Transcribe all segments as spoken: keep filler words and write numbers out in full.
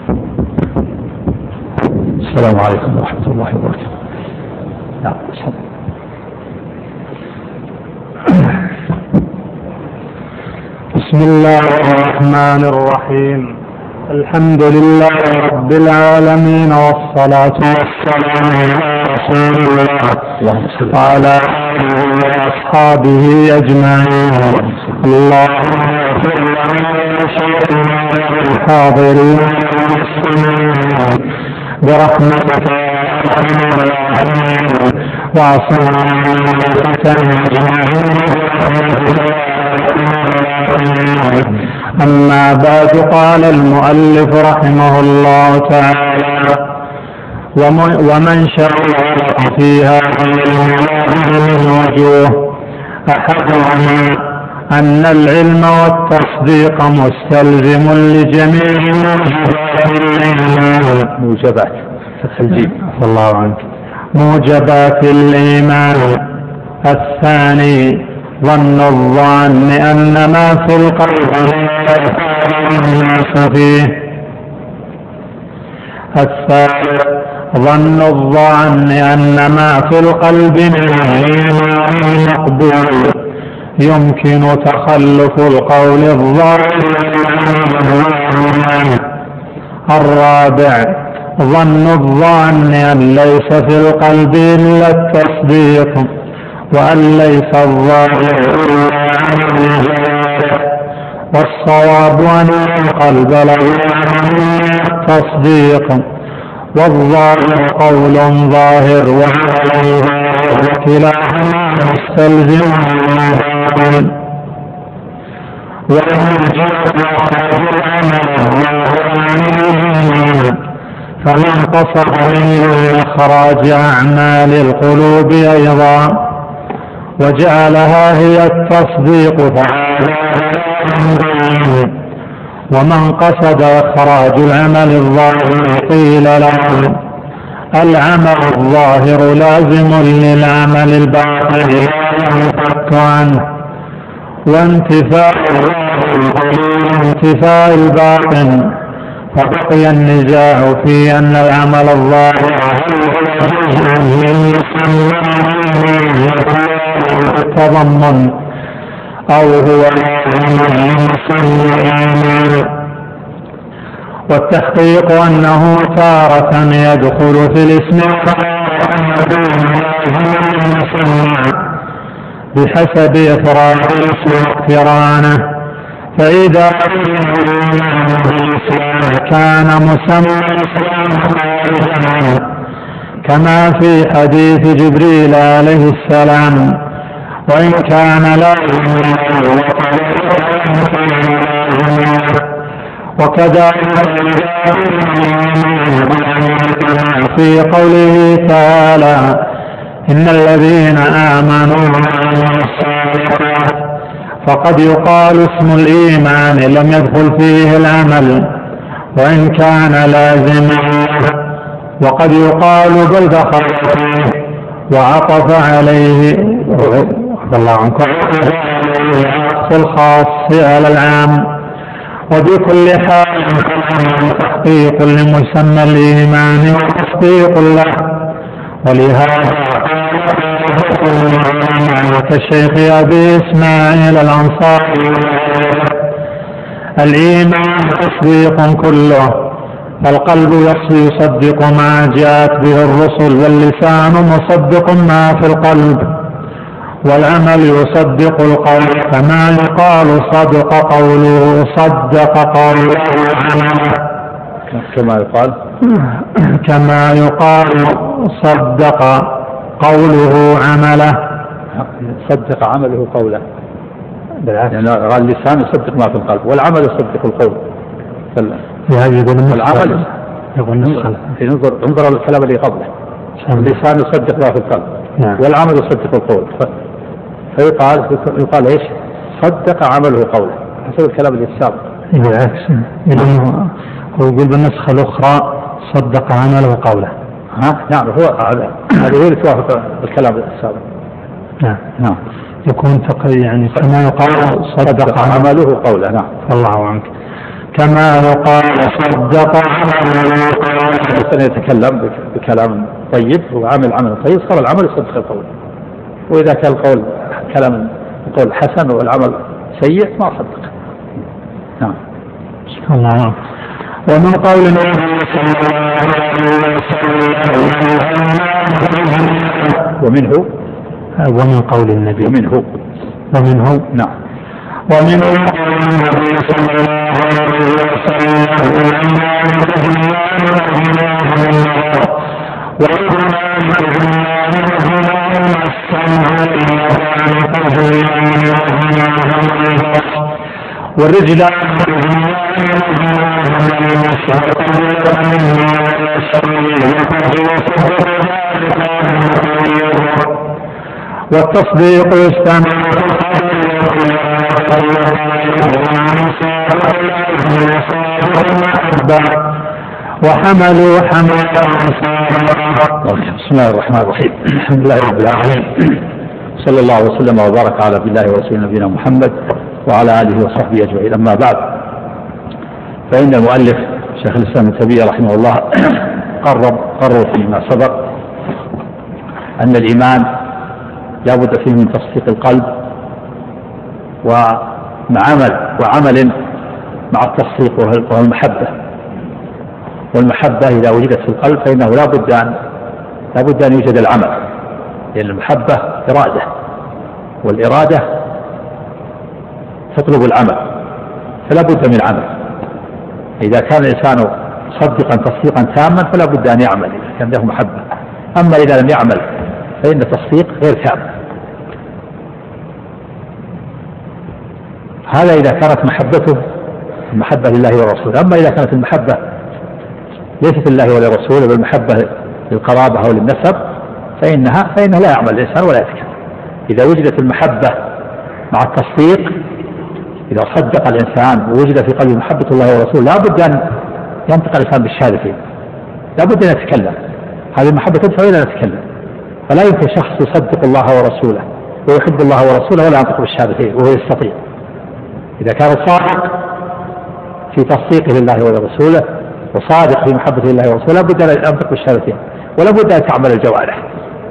السلام عليكم ورحمة الله وبركاته. نعم. بسم الله الرحمن الرحيم. الحمد لله رب العالمين، والصلاة والسلام على رسول الله وعلى آله وأصحابه أجمعين. اللهم اغفر لنا ولشيخنا والحاضرين والمسلمين برحمتك يا أرحم الراحمين، واعصمنا من الفتن أجمعين برحمتك. أما بعد، قال المؤلف رحمه الله تعالى: ومن شرع في هذا من وجوه: أحدهما أن العلم والتصديق مستلزم لجميع موجبات الجيب الله عنك موجبات الإيمان. الثاني ظن الظن أن ما في القلب الناس فيه. الثالث ظن الظن أن ما في القلب من الإيمان مقبول، يمكن تخلف القول الظاهر. الرابع ظن الظن أن ليس في القلب إلا التصديق، وأن ليس الظاهر إلا عن الجوارح، والصواب أن القلب له التصديق، والظاهر قول ظاهر وعمل ظاهر، وكلاهما مستلزم للباطن. والمرجئة أخرج العمل الظاهر عن الإيمان، فمن قصد منه إخراج أعمال القلوب أيضا وجعلها هي التصديق فهذا ضلال، ومن قصد إخراج العمل الظاهر قيل له: العمل الظاهر لازم للعمل الباطن لا ينفك عنه، وانتفاء الظاهر انتفاء الباطن. فبقي النزاع في أن العمل الظاهر هل هو جزء من التضمن أو هو لازم من الأعمال. والتحقيق أنه تارة يدخل في الاسم بحسب إفراد الاسم واقترانه. فإذا كان مسمى الإسلام خارجا، كما في حديث جبريل عليه السلام، وإن كان لازما وكذلك في قوله تعالى: إن الذين آمنوا وعملوا الصالحات. فقد يقال اسم الإيمان لم يدخل فيه العمل وإن كان لازما، وقد يقال بل دخل فيه وعطف عليه الله عنك عطف الخاص على العام. وبكل حال تحقيق لمسمى الإيمان وتصديق له. ولهذا كالشيخ أبي إسماعيل الأنصاري: الإيمان تصديق كله، فالقلب يصدق ما جاءت به الرسل، واللسان مصدق ما في القلب، والعمل يصدق القول، كما يقال صدق قوله صدق قوله عمله، كما يقال كما يقال صدق قوله عمله، صدق عمله قوله. يعني اللسان يصدق ما في القلب، والعمل يصدق القول. والعمل ينظر انظر الكلام اللي قبله، اللسان يصدق ما في القلب والعمل يصدق القول، فيقال يقال ايش؟ صدق عمله قوله حسب الكلام اللي السابق. بالعكس، هو يقول بالنسخة الأخرى صدق عمله قوله. ها نعم، هو هذا هو اللي توافق الكلام السابق. نعم نعم، يكون تقي يعني كما يقال صدق عمله قوله. نعم، الله عنك. كما يقال صدق عمله. الإنسان يتكلم بكلام طيب وعمل عمل طيب صار العمل يصدق القول، وإذا كان القول كلام القول حسن والعمل سيء ما صدق. نعم. الله. ومن قول النبي صلى الله عليه وسلم ومنه ومن قول النبي ومنه ومنه نعم ومن قول النبي صلى الله عليه وسلم والرجلان والتصديق يستمع وحملوا حملا. بسم الله الرحمن الرحيم. الحمد لله رب العالمين، صلى الله وسلم وبارك على عبد الله ورسوله نبينا محمد وعلى آله وصحبه أجمعين. أما بعد، فإن المؤلف شيخ الإسلام ابن تيمية رحمه الله قرر قرر فيما سبق أن الإيمان لا بد فيه من تصديق القلب ومع عمل وعمل مع التصديق وهو المحبة. والمحبة إذا وجدت في القلب فإنه لا بد أن لا بد أن يوجد العمل، لأن المحبة إرادة، والإرادة تطلب العمل، فلا بد من عمل. إذا كان الإنسان صدقا تصديقا تاما فلا بد أن يعمل إذا كان له محبة. أما إذا لم يعمل فإن التصديق غير تام. هذا إذا كانت محبته المحبة لله ورسوله. أما إذا كانت المحبة ليست لله ولرسوله بل محبة للقرابة أو للنسب فإنها فإنه لا يعمل الإنسان ولا يتكلم. إذا وجدت المحبة مع التصديق، إذا صدق الإنسان ووجد في قلبه محبة الله ورسوله لا بد أن ينطق الإنسان بالشهادتين، لا بد أن يتكلم. هذه المحبة تدفع إلى أن يتكلم. فلا يمكن شخص يصدق الله ورسوله ويحب الله ورسوله ولا ينطق بالشهادتين وهو يستطيع. إذا كان صادق في تصديقه لله ولرسوله وصادق في محبة الله ورسوله لا بد أن ينطق بالشهادتين ولا بد أن تعمل الجوارح.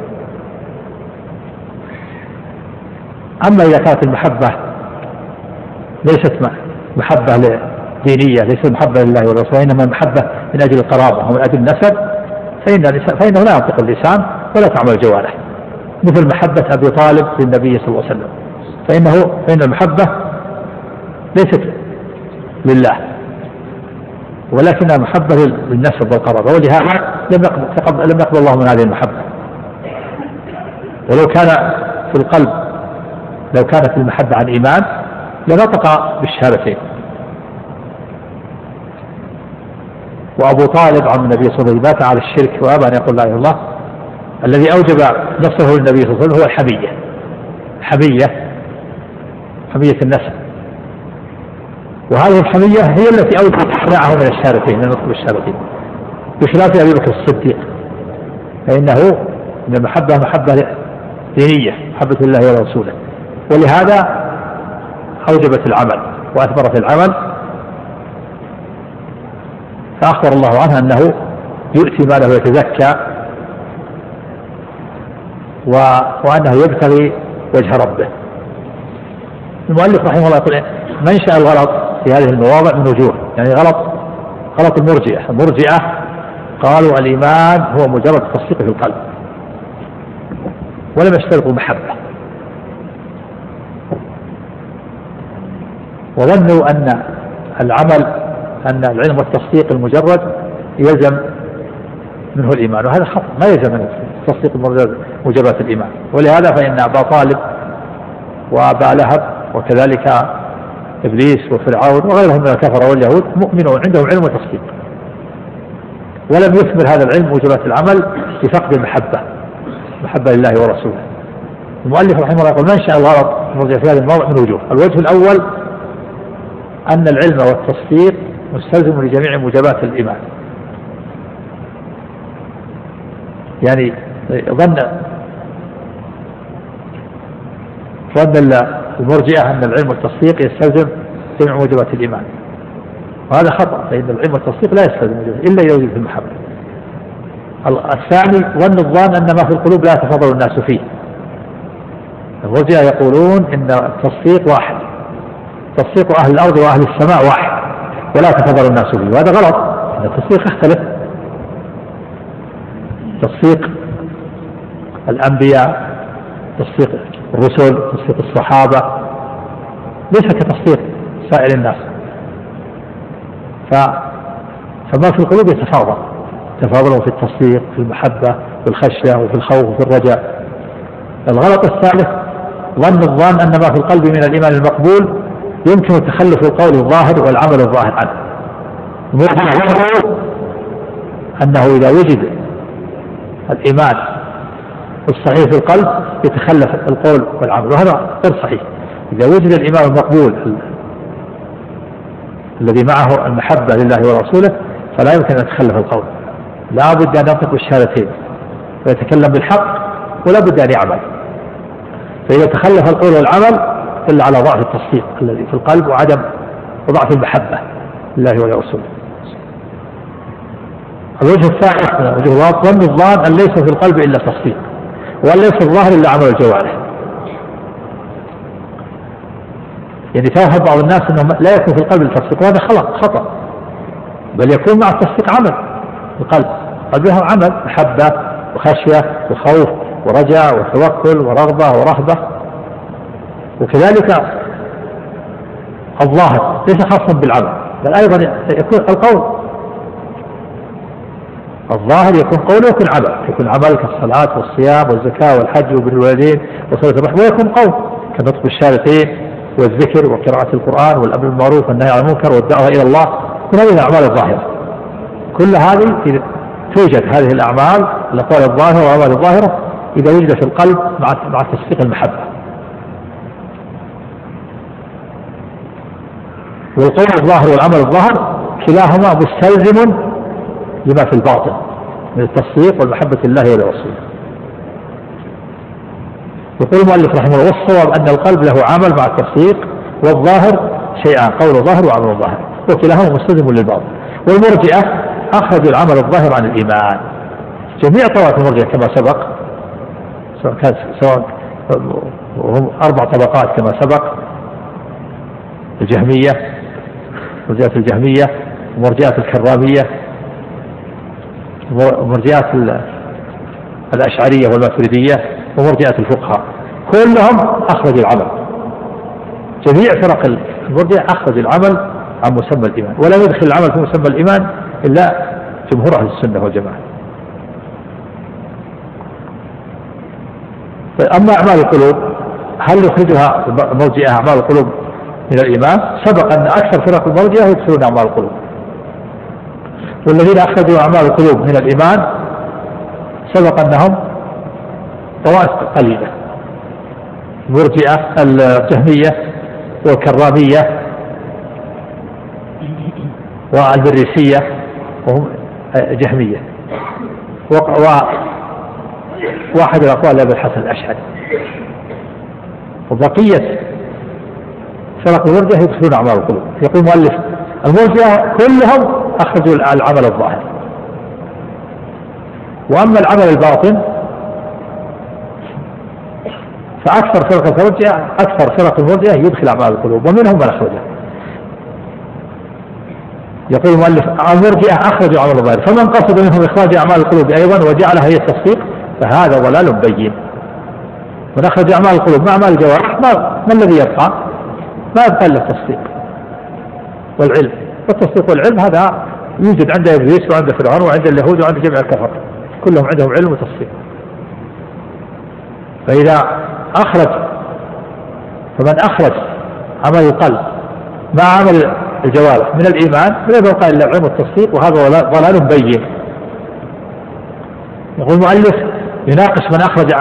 أما إذا كانت المحبة ليست محبة دينية، ليست محبة لله ورسوله، إنما محبة من أجل القرابة ومن أجل النسب، فإن فإنه لا ينطق اللسان ولا تعمل الجوارح، مثل محبة أبي طالب للنبي صلى الله عليه وسلم، فإنه فإن المحبة ليست لله ولكنها محبة للنسب والقرابة، ولهذا لم يقبل لم يقبل الله من هذه المحبة. ولو كان في القلب لو كانت المحبة عن إيمان لنطق بالشهادتين. وأبو طالب عم النبي صلى الله عليه وسلم مات على الشرك وأبى أن يقول لا إله إلا الله. الذي أوجب نصره للنبي صلى الله عليه وسلم هو الحمية، حمية حمية النسب، وهذه الحمية هي التي أوجبت إقناعه من الشهادتين، من نطق بالشهادتين، بخلاف أبي بكر الصديق فإنه من المحبة محبة دينية، محبة الله ورسوله، ولهذا أوجبت العمل وأثمرت العمل. فأخبر الله عنه أنه يؤتي ماله ويتزكى و... وأنه يبتغي وجه ربه. المؤلف رحمه الله يقول منشأ الغلط في هذه المواضع من وجوه، يعني غلط غلط المرجئة. المرجئة قالوا الإيمان هو مجرد تصديق في القلب ولم يشترطوا محبة، وظنوا أن العمل أن العلم والتصديق المجرد يلزم منه الإيمان، وهذا خطأ، ما يلزم منه تصديق المجرد موجبات الإيمان. ولهذا فإن أبا طالب وأبا لهب وكذلك إبليس وفرعون وغيرهم من الكفر واليهود مؤمنون عندهم علم وتصديق، ولم يثمر هذا العلم موجبات العمل بفقد المحبة، محبة لله ورسوله. المؤلف رحمه الله يقول منشأ الغلط في هذا الموضع من وجوه. الوجه الأول أن العلم والتصديق مستلزم لجميع موجبات الإيمان، يعني ظن ظن المرجئة أن العلم والتصديق يستلزم جميع موجبات الإيمان، وهذا خطأ، فإن العلم والتصديق لا يستلزم إلا إذا وجد في المحبة. الثاني ظن الظان أن ما في القلوب لا يتفاضل الناس فيه. المرجئة يقولون إن التصديق واحد، تصديق أهل الأرض وأهل السماء واحد ولا يتفاضل الناس فيه، وهذا غلط. إن التصديق يختلف، تصديق الأنبياء، تصديق الرسل، تصديق الصحابة ليس كتصديق سائر الناس. ف... فما في القلوب يتفاضل، تفاضلوا في التصديق، في المحبة، في الخشية، وفي الخوف، وفي الرجاء. الغلط الثالث ظن الظان أن ما في القلب من الإيمان المقبول يمكن تخلف القول الظاهر والعمل الظاهر عنه. أنه إذا وجد الإيمان الصحيح في القلب يتخلف القول والعمل، وهذا غير صحيح. إذا وجد الإيمان المقبول الذي معه المحبة لله ورسوله فلا يمكن أن يتخلف القول، لا بد أن ينطق بالشهادتين ويتكلم بالحق ولا بد أن يعمل. فإذا تخلف القول والعمل دل على ضعف التصديق الذي في القلب وعدم وضعف المحبة لله ولرسوله. الوجه الثالث من وجه الواقع ظن الظان أن ليس في القلب إلا تصديق، وأن ليس الظاهر إلا عمل الجوارح. يعني فهم بعض الناس أنه لا يكون في القلب التصديق، وهذا خطأ، بل يكون مع التصديق عمل القلب، قلبها عمل محبة وخشية وخوف ورجاء وتوكل ورغبة ورهبة. وكذلك الظاهر ليس خاصا بالعمل، بل أيضا يكون القول الظاهر يكون قول ويكون عمل، يكون عمل كالصلاة والصيام والزكاة والحج وبر الوالدين وصلة الرحم، ويكون قول كنطق بالشهادتين والذكر وقراءة القرآن والأمر بالمعروف والنهي عن المنكر والدعوة إلى الله. كل هذه الأعمال الظاهرة، كل هذه توجد هذه الأعمال الأقوال الظاهرة والأعمال الظاهرة إذا وجد في القلب مع مع تصديق المحبة. والقول الظاهر والعمل الظاهر كلاهما مستلزم لما في الباطن من التصديق والمحبة لله ولرسوله. يقول المؤلف رحمه الله: والصواب أن القلب له عمل مع التصديق، والظاهر شيئان، قول ظاهر وعمل ظاهر، وكلاهما مستلزم للباطن. والمرجئة أخرجوا العمل الظاهر عن الإيمان. جميع طوائف المرجئة كما سبق، سواء كان سواء وهم أربع طبقات كما سبق: الجهمية، مرجئة الجهمية، ومرجئة الكرامية، ومرجئة الأشعرية والماتريدية، ومرجئة الفقهاء، كلهم أخرجوا العمل. جميع فرق المرجئة أخرج العمل عن مسمى الإيمان، ولا يدخل العمل في مسمى الإيمان إلا جمهور أهل السنة والجماعة. أما أعمال القلوب هل يخرجها المرجئة أعمال القلوب من الإيمان؟ سبق أن أكثر فرق المرجئة يدخلون أعمال القلوب، والذين أخرجوا أعمال القلوب من الإيمان سبق أنهم طوائف قليلة: المرجئة، الجهمية، والكرامية، والبريسية، وهم جهمية، وواحد الأقوال أبي الحسن الأشعري. وبقية فرق المرجئة يدخلون أعمال القلوب. يقول المؤلف: المرجئة كلهم أخرجوا العمل الظاهر. وأما العمل الباطن فأكثر فرق المرجئة أكثر فرق المرجئة يدخل أعمال القلوب، ومنهم من أخرجه. يقول المؤلف: المرجئة أخرجوا عمل الظاهر، فمن قصد منهم إخراج أعمال القلوب أيضا وجعلها هي التصديق فهذا ضلال بين. من أخرج أعمال القلوب مع أعمال الجوارح ما, ما الذي يبقى؟ ما يبقى إلا التصديق والعلم. والتصديق والعلم هذا يوجد عند إبليس وعند فرعون وعند اليهود وعند جميع الكفر، كلهم عندهم علم وتصديق. فإذا أخرج فمن أخرج عمل القلب مع عمل الجوارح من الإيمان فلا يبقى إلا العلم والتصديق، وهذا ضلال بين. يقول المؤلف: يناقش من أخرج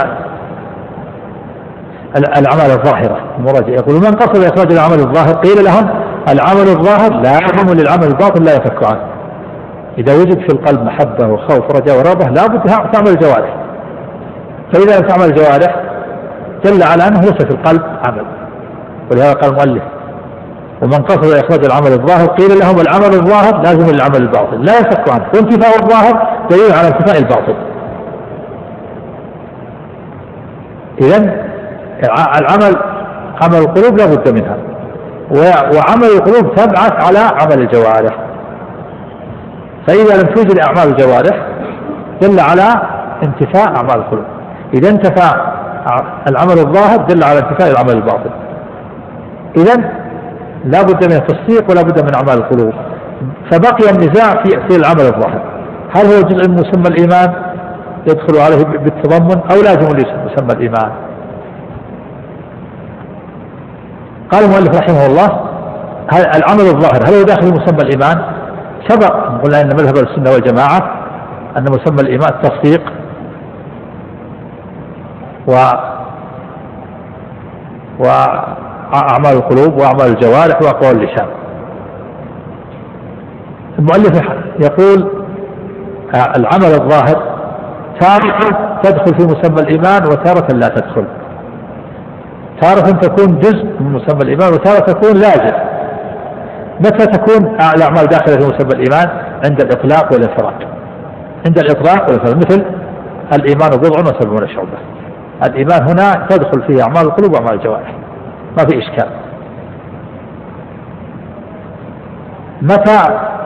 الأعمال الظاهرة المرجئة. يقول: من قصد إخراج العمل الظاهر قيل لهم: العمل الظاهر لازم للعمل الباطن لا يفك عنه. إذا وجد في القلب محبة وخوف ورجاء ورغبة لا بد تعمل الجوارح، فإذا لم تعمل الجوارح دل على أنه ليس في القلب عمل. ولهذا قال المؤلف: ومن قصد إخراج العمل الظاهر قيل لهم العمل الظاهر لازم للعمل الباطن لا ينفك عنه، وانتفاء الظاهر دليل على انتفاء الباطن. إذن العمل عمل القلوب لا بد منها، وعمل القلوب تبعث على عمل الجوارح، فإذا لم توجد أعمال الجوارح دل على انتفاء أعمال القلوب. إذا انتفى العمل الظاهر دل على انتفاء العمل الباطن. إذن لا بد من التصديق ولا بد من أعمال القلوب. فبقي النزاع في في العمل الظاهر، هل هو جزء من مسمى الإيمان يدخل عليه بالتضمن أو لازم لمسمى الإيمان؟ قال المؤلف رحمه الله هل العمل الظاهر هل هو داخل مسمى الإيمان؟ سبق قلنا أن مذهب السنة والجماعة أن مسمى الإيمان التصديق و وأعمال القلوب وأعمال الجوارح وأقوال اللسان. المؤلف يقول العمل الظاهر تارة تدخل في مسمى الإيمان وتارة لا تدخل، تارة تكون جزء من مسمى الإيمان وتارة تكون لازم. متى تكون الأعمال داخلة في مسمى الإيمان؟ عند الإطلاق والإفراد. عند الإطلاق والإفراد مثل الإيمان بضع وسبعون شعبة، الإيمان هنا تدخل فيه أعمال القلوب وأعمال الجوارح ما في إشكال. متى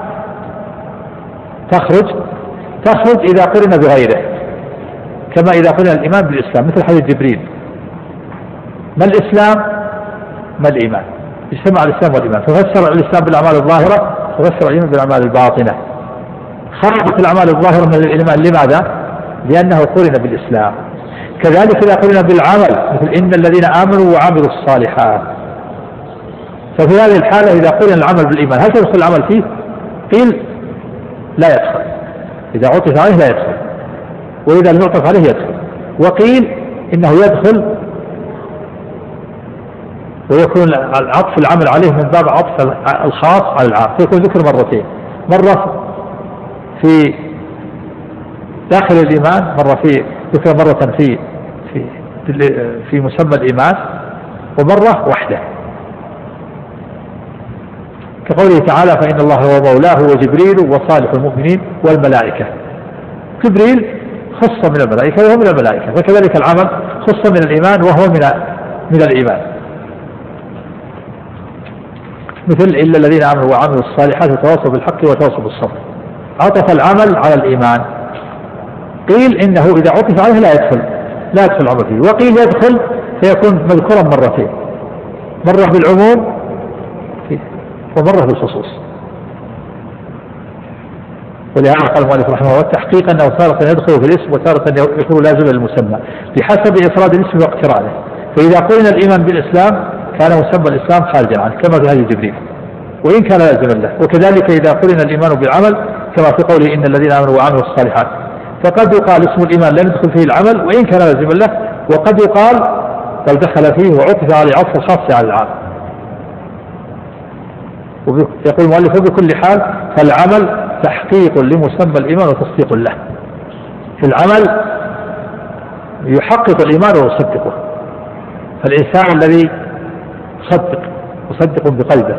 تخرج؟ تخرج إذا قرن بغيره، كما إذا قرن الإيمان بالإسلام مثل حديث جبريل ما الإسلام ما الإيمان، اجتمع الإسلام والإيمان، ففسر الإسلام بالأعمال الظاهرة وفسر الإيمان بالأعمال الباطنة. خرجت الأعمال الظاهرة من الإيمان لماذا؟ لأنه قرن بالإسلام. كذلك إذا قرن بالعمل مثل إن الذين آمنوا وعملوا الصالحات، ففي هذه الحالة إذا قرن العمل بالإيمان هل تدخل العمل فيه؟ قيل لا يدخل، إذا عطف عليه لا يدخل، وإذا لم يعطف عليه يدخل. وقيل إنه يدخل ويكون العطف العمل عليه من باب عطف الخاص على العام، فيكون ذكر مرتين، مرة في داخل الإيمان، مرة في ذكر مرة في في في مسمى الإيمان، ومرة وحده كقوله تعالى فإن الله هو مولاه وجبريل وصالح المؤمنين والملائكة. جبريل خص من الملائكة وهو من الملائكة، وكذلك العمل خص من الإيمان وهو من من الإيمان مثل إلا الذين آمنوا وعملوا الصالحات وتواصوا بالحق وتواصوا بالصبر. عطف العمل على الإيمان. قيل إنه إذا عطف عليه لا يدخل لا يدخل العمل فيه، وقيل يدخل فيكون مذكورا مرتين، مرة بالعموم ومرة بالخصوص. ولهذا قال المؤلف رحمه الله والتحقيق أنه تارة يدخل في الاسم وتارة يكون لازما للمسمى بحسب إفراد الاسم واقترانه. فإذا قلنا الإيمان بالإسلام كان مسمى الإسلام خارجا عنه كما في هذه جبريل وإن كان لازما له. وكذلك إذا قلنا الإيمان بالعمل كما في قوله إن الذين آمنوا وعملوا الصالحات، فقد يقال اسم الإيمان لم يدخل فيه العمل وإن كان لازما له، وقد يقال بل دخل فيه وعطف على عطف الخاص على العام. يقول المؤلف بكل حال فالعمل تحقيق لمسمى الإيمان وتصديق له. في العمل يحقق الإيمان ويصدقه، فالإنسان الذي يصدق يصدق بقلبه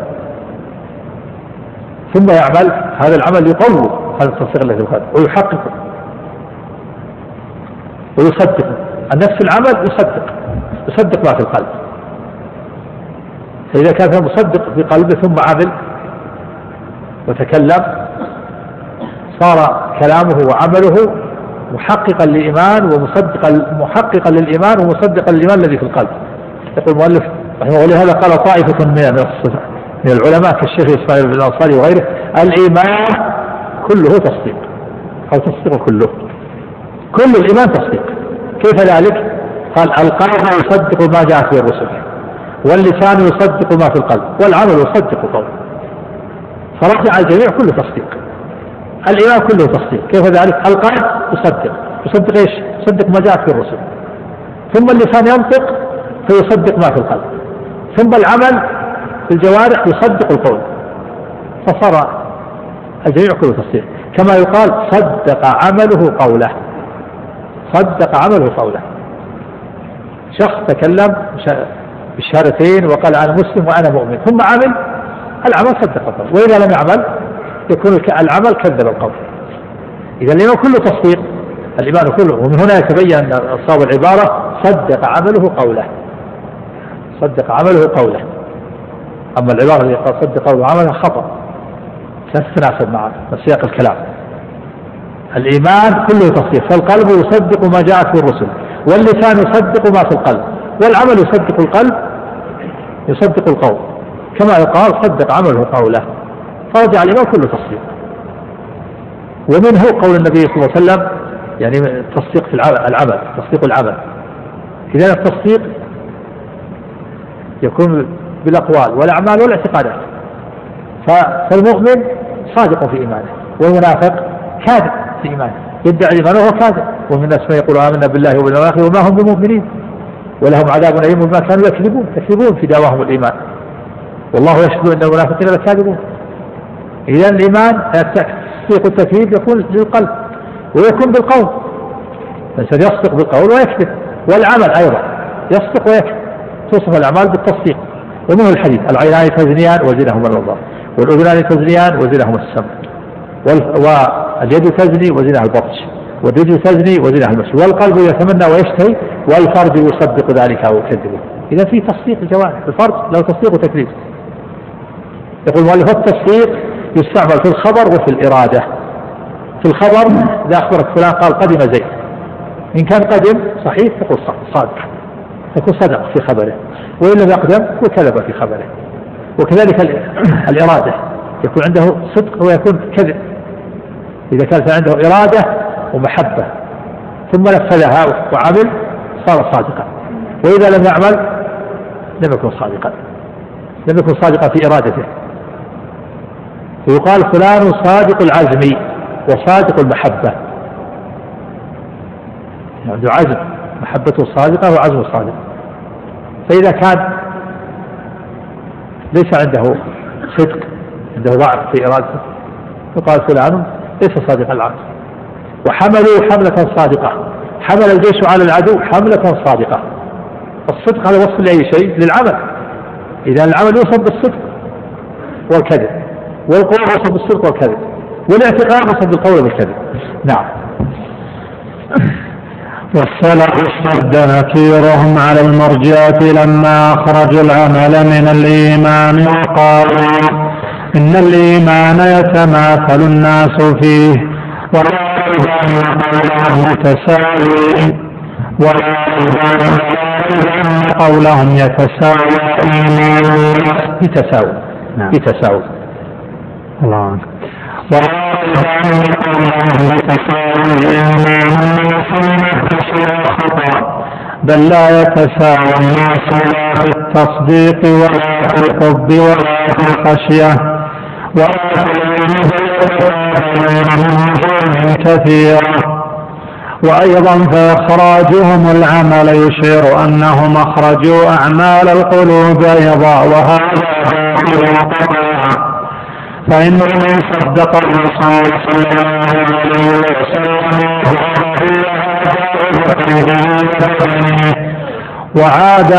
ثم يعمل هذا العمل يقوي هذا التصديق الذي في القلب ويحققه ويصدقه. النفس العمل يصدق يصدق ما في القلب، فإذا كان مصدق في قلبه ثم عمل وتكلم صار كلامه وعمله محققا للإيمان ومصدقا محققا للإيمان ومصدقا للإيمان الذي في القلب. يقول المؤلف رحمه الله ولهذا قال طائفة من من العلماء كالشيخ إسماعيل بن الأنصاري وغيره الإيمان كله تصديق أو تصديق كله، كل الإيمان تصديق. كيف ذلك؟ قال القلب يصدق ما جاء في الرسل واللسان يصدق ما في القلب والعمل يصدق قوله، فرجع الجميع كله تصديق. الإيمان كله تصديق. كيف ذلك؟ القلب يصدق يصدق إيش؟ يصدق ما جاء في الرسل، ثم اللسان ينطق فيصدق ما في القلب، ثم العمل في الجوارح يصدق القول، فصار الجميع كله تصديق. كما يقال صدق عمله قوله، صدق عمله قوله. شخص تكلم بالشهادتين وقال أنا مسلم وأنا مؤمن ثم عمل العمل صدق القول، وإذا لم يعمل يكون العمل كذب القول. إذا الإيمان كله تصديق، الإيمان كله. ومن هنا يتبين أن صواب العبارة صدق عمله قوله، صدق عمله قوله. أما العبارة اللي قال صدق قوله عمله خطأ، لا تتناسب مع سياق الكلام. الإيمان كله تصديق، فالقلب يصدق ما جاءت به الرسل، واللسان يصدق ما في القلب، والعمل يصدق القلب يصدق القول، كما يقال صدق عمله قوله، فرجع الإيمان كله تصديق. ومنه قول النبي صلى الله عليه وسلم يعني التصديق في العمل، تصديق العمل. إذا التصديق يكون بالأقوال والأعمال والاعتقادات، فالمؤمن صادق في إيمانه، والمنافق كاذب في إيمانه، يدعي الإيمان وهو كاذب. ومن الناس من يقول آمنا بالله وباليوم الآخر وما هم بمؤمنين ولهم عذاب أليم بما كانوا يكذبون، يكذبون في دعواهم الإيمان، والله يشهد أن المنافقين لكاذبون. إذا الإيمان تصديق التكذيب يكون للقلب ويكون بالقول، الإنسان يصدق بالقول ويكذب، والعمل أيضا يصدق ويكذب، توصف الأعمال بالتصديق. ومنه الحديث العينان تزنيان وزنهما النظر، والأذنان تزنيان وزنهما السمع، واليد تزني وزنها البطش، والرجل تزني وزنها المشي، والقلب يتمنى ويشتهي، والفرج يصدق ذلك أو يكذبه. إذا في تصديق الجوارح، الفرج له تصديق وتكذيب. يقول المؤلف التصديق يستعمل في الخبر وفي الإرادة. في الخبر إذا أخبرك فلان قال قدم زيد، إن كان قدم صحيح تقول صادق، تقول صدق في خبره، وإن لم يقدم وكذب في خبره. وكذلك الإرادة يكون عنده صدق ويكون كذب، إذا كانت عنده إرادة ومحبة ثم نفذها وعمل صار صادقا، وإذا لم يعمل لم يكن صادقا، لم يكن صادقا في إرادته. ويقال فلان صادق العزم وصادق المحبة، عنده يعني عزم، محبته صادقة وعزمه صادق. فإذا كان ليس عنده صدق، عنده ضعف في إرادته، يقال فلان ليس صادق العزم. وحملوا حملة صادقة، حمل الجيش على العدو حملة صادقة. الصدق هذا وصف لأي شيء؟ للعمل. إذا العمل يوصف بالصدق والكذب، والقول يوصف بالصدق والكذب، والاعتقاد يوصف بالقول والكذب. نعم. والسلف اشتد نكيرهم على المرجئة لما أخرجوا العمل من الإيمان وقالوا إن الإيمان يتماثل الناس فيه ولا يزال قولهم متساوي، ولا يزال قولهم يتساوى يتساوى يتساوى الله ولا يزال قولهم يتساوي خطأ، بل لا يتساوى الناس لا في التصديق ولا في الحب ولا في الخشية ولا في كثيرة. وأيضا فإخراجهم العمل يشير أنهم أخرجوا أعمال القلوب أيضا، وهذا فإن من صدق الرسول صلى الله عليه وسلم وعاد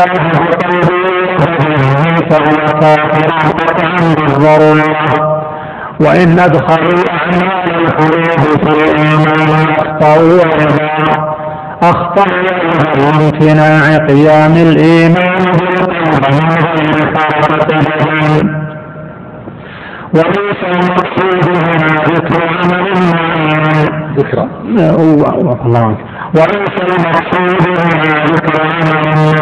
فهو كافر بالضرورة. وإن أدخلوا أعمال القلوب في الإيمان أخطأوا أيضا، أخطأوا لامتناع قيام الإيمان وليس المقصود هنا ذكر عمل ذكر الله وليس المقصود هنا ذكر عمل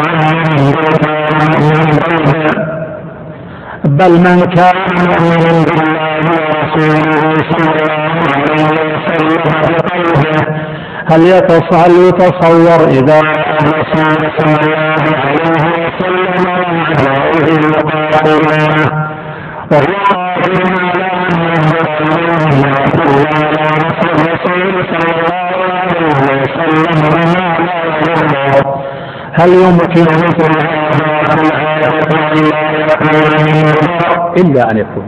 بل من كان مؤمنا بالله ورسوله صلى الله عليه وسلم بقلبه هل يتصور إذا الرسول صلى الله عليه وسلم وعلى المقابلين وهو قادر على أن يقول على الرسول صلى الله عليه وسلم وما لا يضره، هل يمكن مثل هذا في الحياة أن لا يكون إلا أن يكون؟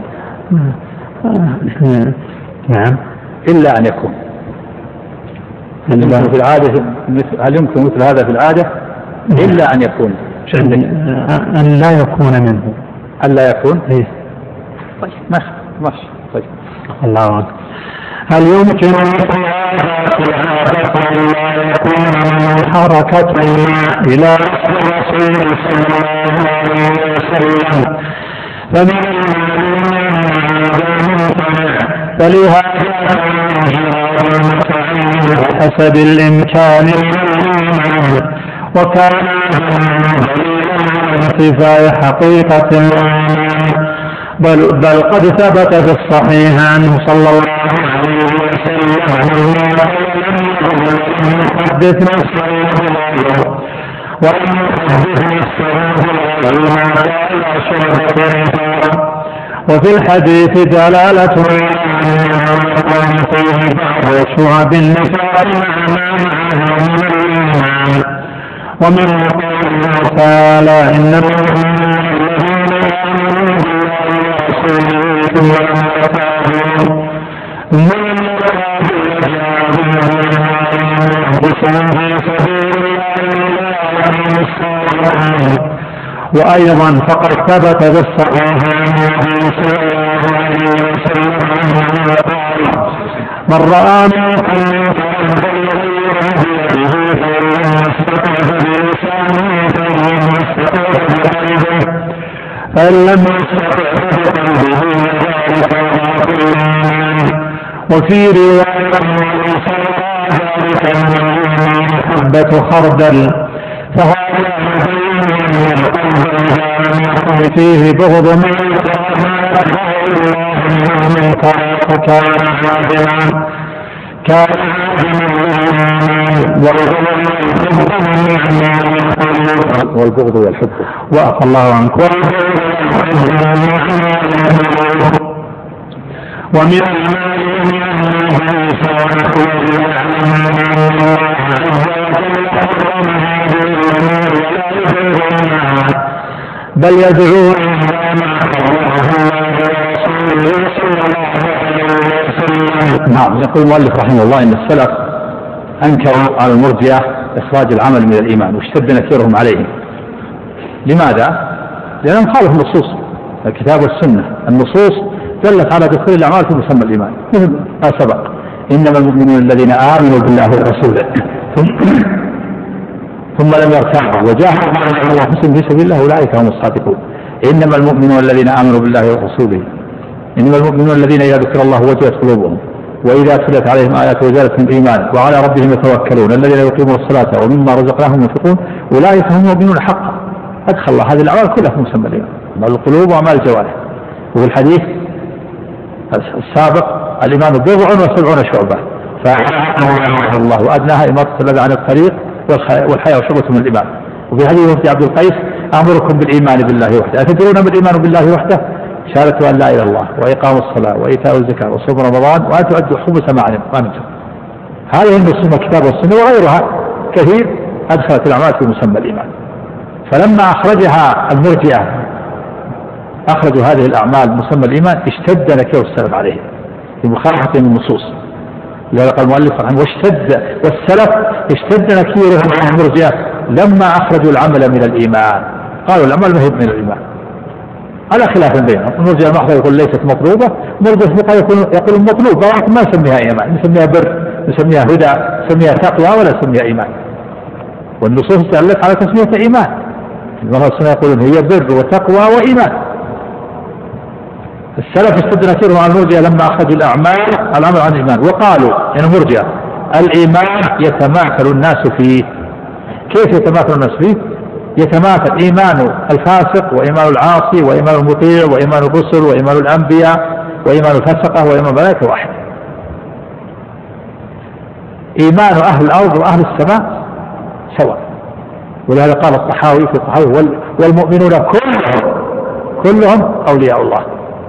نعم إلا أن يكون. هل يمكن في العادة هل يمكن مثل هذا في العادة؟ إلا أن يكون أن لا يكون منه. أن لا يكون؟ إيه؟ طيب ماشي ماشي طيب. الله أكبر. هل يمكن مثل هذا في عادة لا يكون من حركة الماء إلى الرسول صلى الله عليه وسلم؟ فمن فلهذا حسب الإمكان وكان انتفاء حقيقة بل, بل قد ثبت في الصحيح عنه صلى الله عليه وسلم يحدث نفسه ولم يحدث نفسه. وفي الحديث دلالة فيه بعض شعب النفاق ومن قوله تعالى إنما وأيضا فقد ثبت بالصحيح من رأى منكم فإن لم وفي رواية حبة خردل فهذا فيه بغض من كان عادلا كان والبغض والحب وأخى الله عنك. ومن بل يدعو نعم. يقول المؤلف رحمه الله إن السلف أنكروا على المرجئة إخراج العمل من الإيمان واشتد نكيرهم عليهم. لماذا؟ لأنهم خالفوا النصوص الكتاب والسنة. النصوص دلت على دخول الأعمال في مسمى الإيمان مثل ما سبق إنما المؤمنون الذين آمنوا بالله ورسوله ثم لم يرتابوا وجاهدوا مع أنفسهم في سبيل الله أولئك هم الصادقون. إنما المؤمنون الذين آمنوا بالله ورسوله إنما المؤمنون الذين إذا ذكر الله وجلت قلوبهم وإذا تلت عليهم آيات وزادتهم إيمانا وعلى ربهم يتوكلون الذين يقيمون الصلاة ومما رزقناهم ينفقون أولئك هم المؤمنون حقا. أدخل الله هذه الأعمال كلها في مسمى الإيمان أعمال القلوب وأعمال الجوارح. وفي الحديث السابق الإيمان بضع وسبعون شعبة فأعلى الله وأدناها إماطة الأذى عن الطريق والحياة شعبة من الإيمان. وفي حديث مفتي عبد القيس أمركم بالإيمان بالله وحده أتدرون بالإيمان بالله وحده شهادة أن لا إله إلا الله وإقام الصلاة وإيتاء الزكاة وصوم رمضان وأن تؤدوا خمس ما غنمتم. هذه النصوص الكتاب والسنة وغيرها كثير أدخلت الأعمال في مسمى الإيمان. فلما أخرجها المرجئة أخرجوا هذه الأعمال مسمى الإيمان اشتد نكير السلف عليهم بمخالفة النصوص. لذلك قال المؤلف رحمه واشتد والسلف اشتد نكيرهم على المرجئة لما أخرجوا العمل من الإيمان. قالوا العمل ما هي من الإيمان على خلاف بينهم. المرجئة المحضة يقول ليست مطلوبة مرجئة الفقهاء يقول يقول مطلوبة ولكن ما نسميها إيمان نسميها بر نسميها هدى نسميها تقوى ولا نسميها إيمان. والنصوص دلت على تسمية إيمان. المرجئة يقولون هي بر وتقوى وإيمان. السلف اشتد نكيرهم على المرجئة لما أخذوا الأعمال العمل عن الإيمان وقالوا إن المرجئة الإيمان يتماثل الناس فيه. كيف يتماثل الناس فيه؟ يتماثل إيمان الفاسق وإيمان العاصي وإيمان المطيع وإيمان الرسل وإيمان الأنبياء وإيمان الفسقة وإيمان الملائكة واحد. إيمان أهل الأرض وأهل السماء سواء. ولهذا قال الطحاوي في الطحاوي والمؤمنون كلهم كلهم أولياء الله.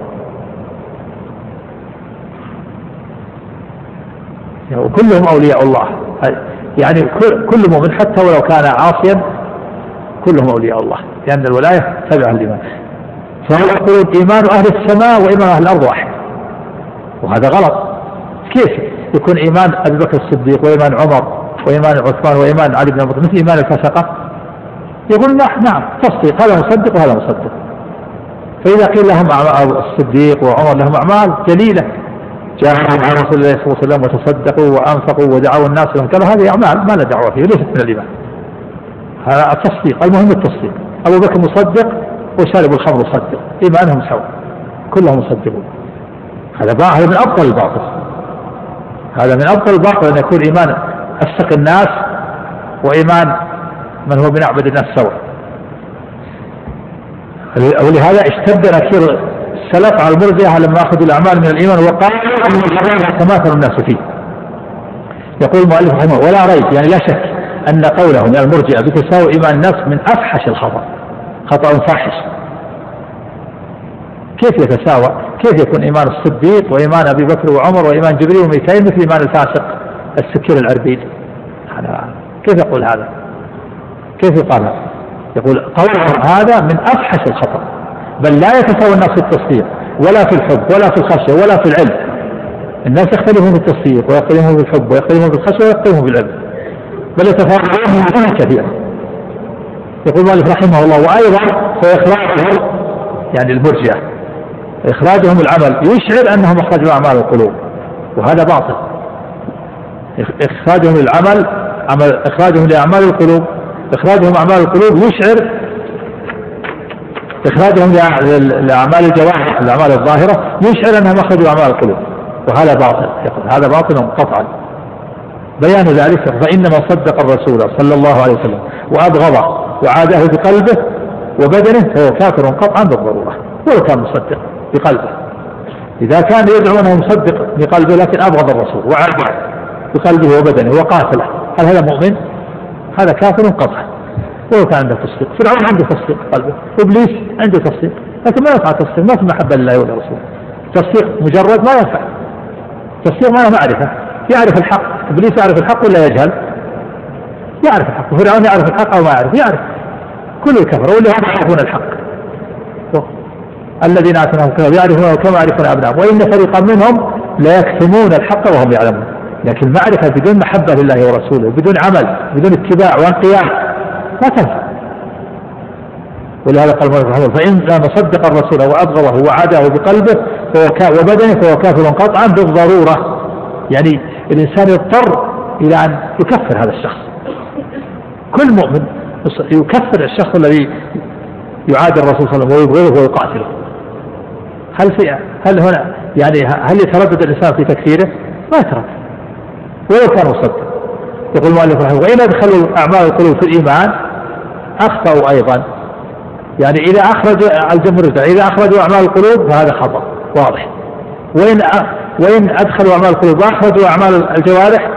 وكلهم أولياء الله يعني كل مؤمن حتى ولو كان عاصيا كلهم أولياء الله لأن الولاية تبع الإيمان. فهم يقولون إيمان أهل السماء وإيمان أهل الأرض واحد وهذا غلط. كيف يكون إيمان أبي بكر الصديق وإيمان عمر وإيمان عثمان وإيمان علي بن أبي طالب مثل إيمان الفسقة؟ يقول نعم تصديق هذا مصدق وهذا مصدق. فإذا قيل لهم الصديق وعمر لهم أعمال جليلة جاءوا مع رسول الله صلى الله عليه وسلم وتصدقوا وأنفقوا ودعوا الناس لهم، قالوا هذه أعمال ما لا دعوة فيها ليست من الإيمان. هذا التصديق، المهم التصديق. أبو بكر مصدق وشارب الخمر مصدق، إيمانهم سواء كلهم مصدقون. هذا هذا من أفضل الباطل، هذا من أفضل الباطل أن يكون إيمان أفسق الناس وإيمان من هو من أعبد الناس سواء. ولهذا اشتد نكير السلف على المرجئة لما أخذوا الأعمال من الإيمان وقالوا أن الجرائم تماثل الناس فيه. يقول المؤلف رحمه الله ولا ريب، يعني لا شك أن قولهم يا المرجئة بتساوي إيمان الناس من أفحش الخطأ، خطأ فاحش. كيف يتساوى؟ كيف يكون إيمان الصديق وإيمان أبي بكر وعمر وإيمان جبريل وميكائيل مثل إيمان الفاسق السكير العربيد؟ كيف يقول هذا؟ كيف يقال هذا؟ يقول قولهم هذا من أفحش الخطأ، بل لا يتساوى الناس في التصديق ولا في الحب ولا في الخشية ولا في العلم. الناس يختلفون في التصديق ويختلفون في الحب ويختلفون في الخشية ويختلفون في العلم، بل يتفاوتون من أمور كثيرة. يقول مالك رحمه الله وأيضا فإخراجهم يعني المرجئة إخراجهم العمل يشعر أنهم أخرجوا أعمال القلوب، وهذا باطل. إخراجهم العمل عمل إخراجهم لأعمال القلوب، إخراجهم أعمال القلوب يشعر إخراجهم لأعمال الجوارح الأعمال الظاهرة يشعر أنهم أخرجوا أعمال القلوب، وهذا باطل. يقول هذا باطل قطعا. بيان ذلك فإنما صدق الرسول صلى الله عليه وسلم وأبغضه وعاده بقلبه وبدنه فهو كافر قطعا بالضرورة ولو كان مصدق بقلبه. إذا كان يدعو أنه مصدق بقلبه لكن أبغض الرسول وعاده بقلبه وبدنه وقاتله، هل هذا مؤمن؟ هذا كافر قطعا ولو كان عنده تصديق. فرعون عنده تصديق قلبه، إبليس عنده تصديق، لكن ما ينفع تصديق، ما في محبة لله ولا رسوله. تصديق مجرد ما ينفع، تصديق ما له معرفة. يعرف الحق، إبليس يعرف الحق ولا يجهل؟ يعرف الحق. وفرعون يعرف الحق أو ما يعرف؟ يعرف. كل الكفر واللي هم يعرفون الحق، الذين آتيناهم الكتاب يعرفونه كما يعرفون أبنائهم وإن فريقا منهم لا يكتمون الحق وهم يعلمون. لكن معرفة بدون محبة لله ورسوله بدون عمل بدون اتباع وانقياد ما تنفع. ولهذا قال الله فإن صدق الرسول وأبغضه وعاده بقلبه وبدنه فهو كافر قطعا بالضرورة. يعني الإنسان يضطر إلى أن يكفر هذا الشخص. كل مؤمن يكفر الشخص الذي يعادي الرسول صلى الله عليه وسلم ويبغضه ويقاتله. هل في هل هنا يعني هل يتردد الإنسان في تكفيره؟ ما يتردد ولو كان مصدق. يقول المؤلف رحمه الله وإن أدخلوا أعمال القلوب في الإيمان أخطأوا أيضا. يعني إذا أخرجوا الجمهور إذا أخرجوا أعمال القلوب فهذا خطأ واضح، وإن وإن أدخلوا أعمال القلوب وأخرجوا أعمال الجوارح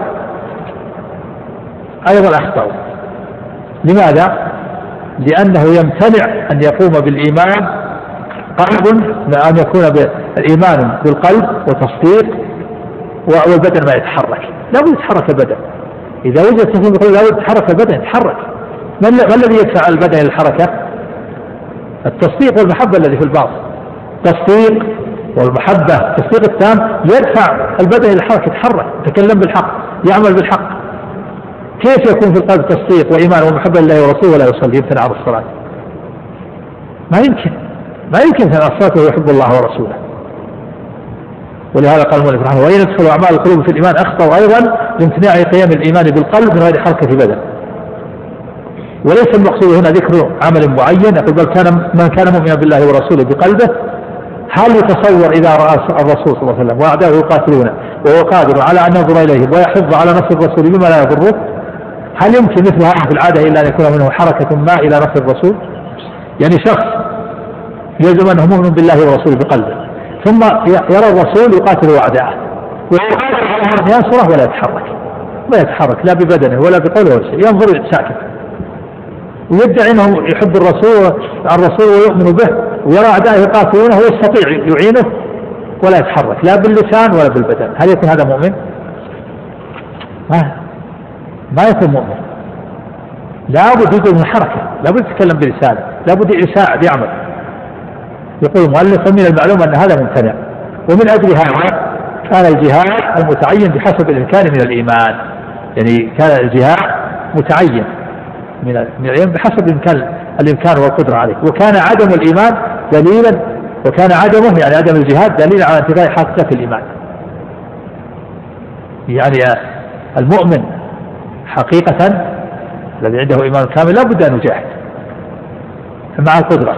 أيضا أخطأوا. لماذا؟ لأنه يمتنع أن يقوم بالإيمان قلب، أن يكون بالإيمان بالقلب وتصديق والبدن ما يتحرك. لا بد يتحرك البدن. إذا وجد تصديق بالقلب لا بد يتحرك البدن يتحرك. ما الذي يدفع البدن إلى الحركة؟ التصديق والمحبة الذي في الباطن. تصديق والمحبة التصديق التام يدفع البدن إلى الحركة يتحرك يتكلم بالحق يعمل بالحق. كيف يكون في القلب تصديق وإيمان ومحبة لله ورسوله ولا يصلي يمتنع عن الصلاة؟ ما يمكن ما يمكن أن الصلاة ويحب الله ورسوله. ولهذا قال المؤلف رحمه الله وإن يدخل أعمال القلوب في الإيمان أخطأوا أيضا لامتناع قيام الإيمان بالقلب من غير حركة بدن. وليس المقصود هنا ذكر عمل معين، يقول بل كان من كان مؤمنا بالله ورسوله بقلبه. هل يتصور إذا رأى الرسول صلى الله عليه وسلم وأعداءه يقاتلونه وهو قادر على أن ينظر إليهم ويحض على نصر الرسول بما لا يضره؟ هل يمكن مثل هذا في العادة إلا أن يكون منه حركة ما إلى نصر الرسول؟ يعني شخص يجب أنه مؤمن بالله ورسوله بقلبه ثم يرى الرسول يقاتل أعداءه وهو قادر على أن ينصره ولا يتحرك ما يتحرك لا ببدنه ولا بقوله ولا شيء، ينظر ساكت ويدعي أنه يحب الرسول الرسول ويؤمن به ويرى أعداءه يقاتلونه ويستطيع يعينه ولا يتحرك لا باللسان ولا بالبدن. هل يكون هذا مؤمن؟ ما ما يكون مؤمن. لا بد يكون من حركة، لا بد يتكلم بلسانه، لا بد يساعد يعمل. يقول المؤلف ومن المعلوم أن هذا ممتنع ومن أجل هذا كان الجهاد المتعين بحسب الإمكان من الإيمان. يعني كان الجهاد متعين من العلم بحسب الإمكان الإمكان والقدرة عليه، وكان عدم الإيمان دليلا وكان عدمه يعني عدم الجهاد دليل على انتفاء حقيقة الإيمان. يعني المؤمن حقيقة الذي عنده إيمان كامل لا بد أن يجاهد مع القدرة،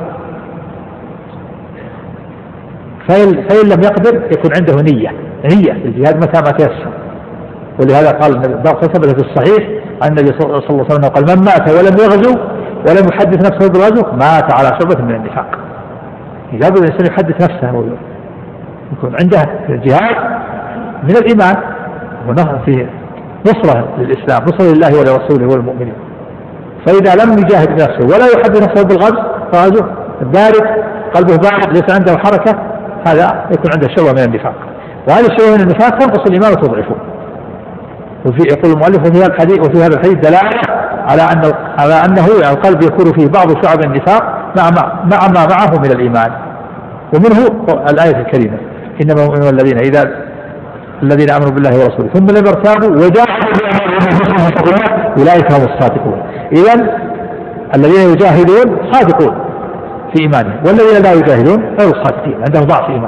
فإن, فإن لم يقدر يكون عنده نية نية الجهاد متى ما تيسر. ولهذا قال ثبت في الصحيح عن النبي صلى الله عليه وسلم قال من مات ولم يغزو ولم يحدث نفسه بالغزو مات على شعبة من النفاق. لابد الإنسان يحدث نفسه يكون عنده الجهاد من الإيمان وفيه نصرة للإسلام، نصرة لله ولرسوله والمؤمنين. فإذا لم يجاهد نفسه ولا يحدث نفسه بالغزو فغزو بارد قلبه بارد ليس عنده حركة، هذا يكون عنده شبه من النفاق، وهذا الشبه من النفاق تنقص الإيمان وتضعفه. وفي يقول المؤلف وفي هذا الحديث وفي هذا الحديث دلالة على أن على أنه يعني القلب يكون فيه بعض شعب النفاق مع مع ما معه من الإيمان. ومنه الآية الكريمة إنما المؤمنون الذين إذا الذين آمنوا بالله ورسوله ثم لم يرتابوا وجاهدوا بأموالهم أولئك هم الصادقون. إذن الذين يجاهدون صادقون في إيمانهم، والذين لا يجاهدون غير صادقين عندهم ضعف إيمان.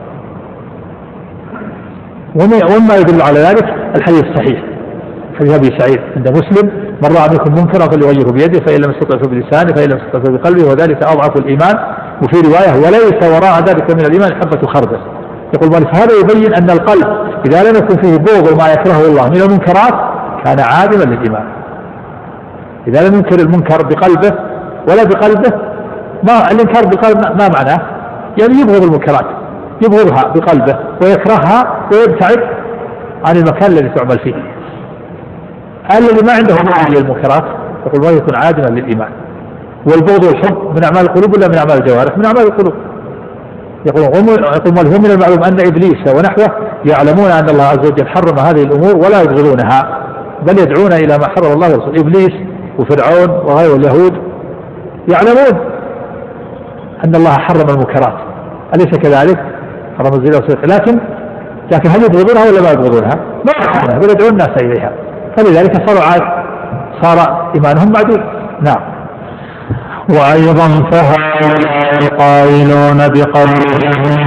وما يدل على ذلك الحديث الصحيح حديث أبي سعيد عند مسلم من رأى منكم منكرا فليغيره بيده فإن لم يستطع فبلسانه فإن لم يستطع بقلبه وذلك أضعف الإيمان. وفي رواية وليس وراء ذلك من الإيمان حبة خردل. يقول مالك هذا يبين أن القلب إذا لم يكن فيه بغض ما يكرهه الله من المنكرات كان عادما للإيمان. إذا لم ينكر المنكر بقلبه ولا بقلبه، ما الإنكار بالقلب ما معناه؟ يعني يبغض المنكرات يبغضها بقلبه ويكرهها ويبتعد عن المكان الذي تعمل فيه. الذي ما عنده بغض للمنكرات يقول ما يكون عادما للإيمان. والبغض والحب من أعمال القلوب ولا من أعمال الجوارح؟ من أعمال القلوب. يقول يقول من المعلوم أن إبليس ونحوه يعلمون أن الله عز وجل حرم هذه الأمور ولا يبغضونها بل يدعون إلى ما حرم الله ورسوله. إبليس وفرعون وغيره اليهود يعلمون أن الله حرم المنكرات أليس كذلك؟ حرم الزنا والسرقة، لكن لكن هل يبغضونها ولا ما يبغضونها؟ ما يبغضونها بل يدعون الناس إليها، فلذلك صاروا عاد صار إيمانهم معدود. نعم. وأيضا فهؤلاء القائلون بقولهم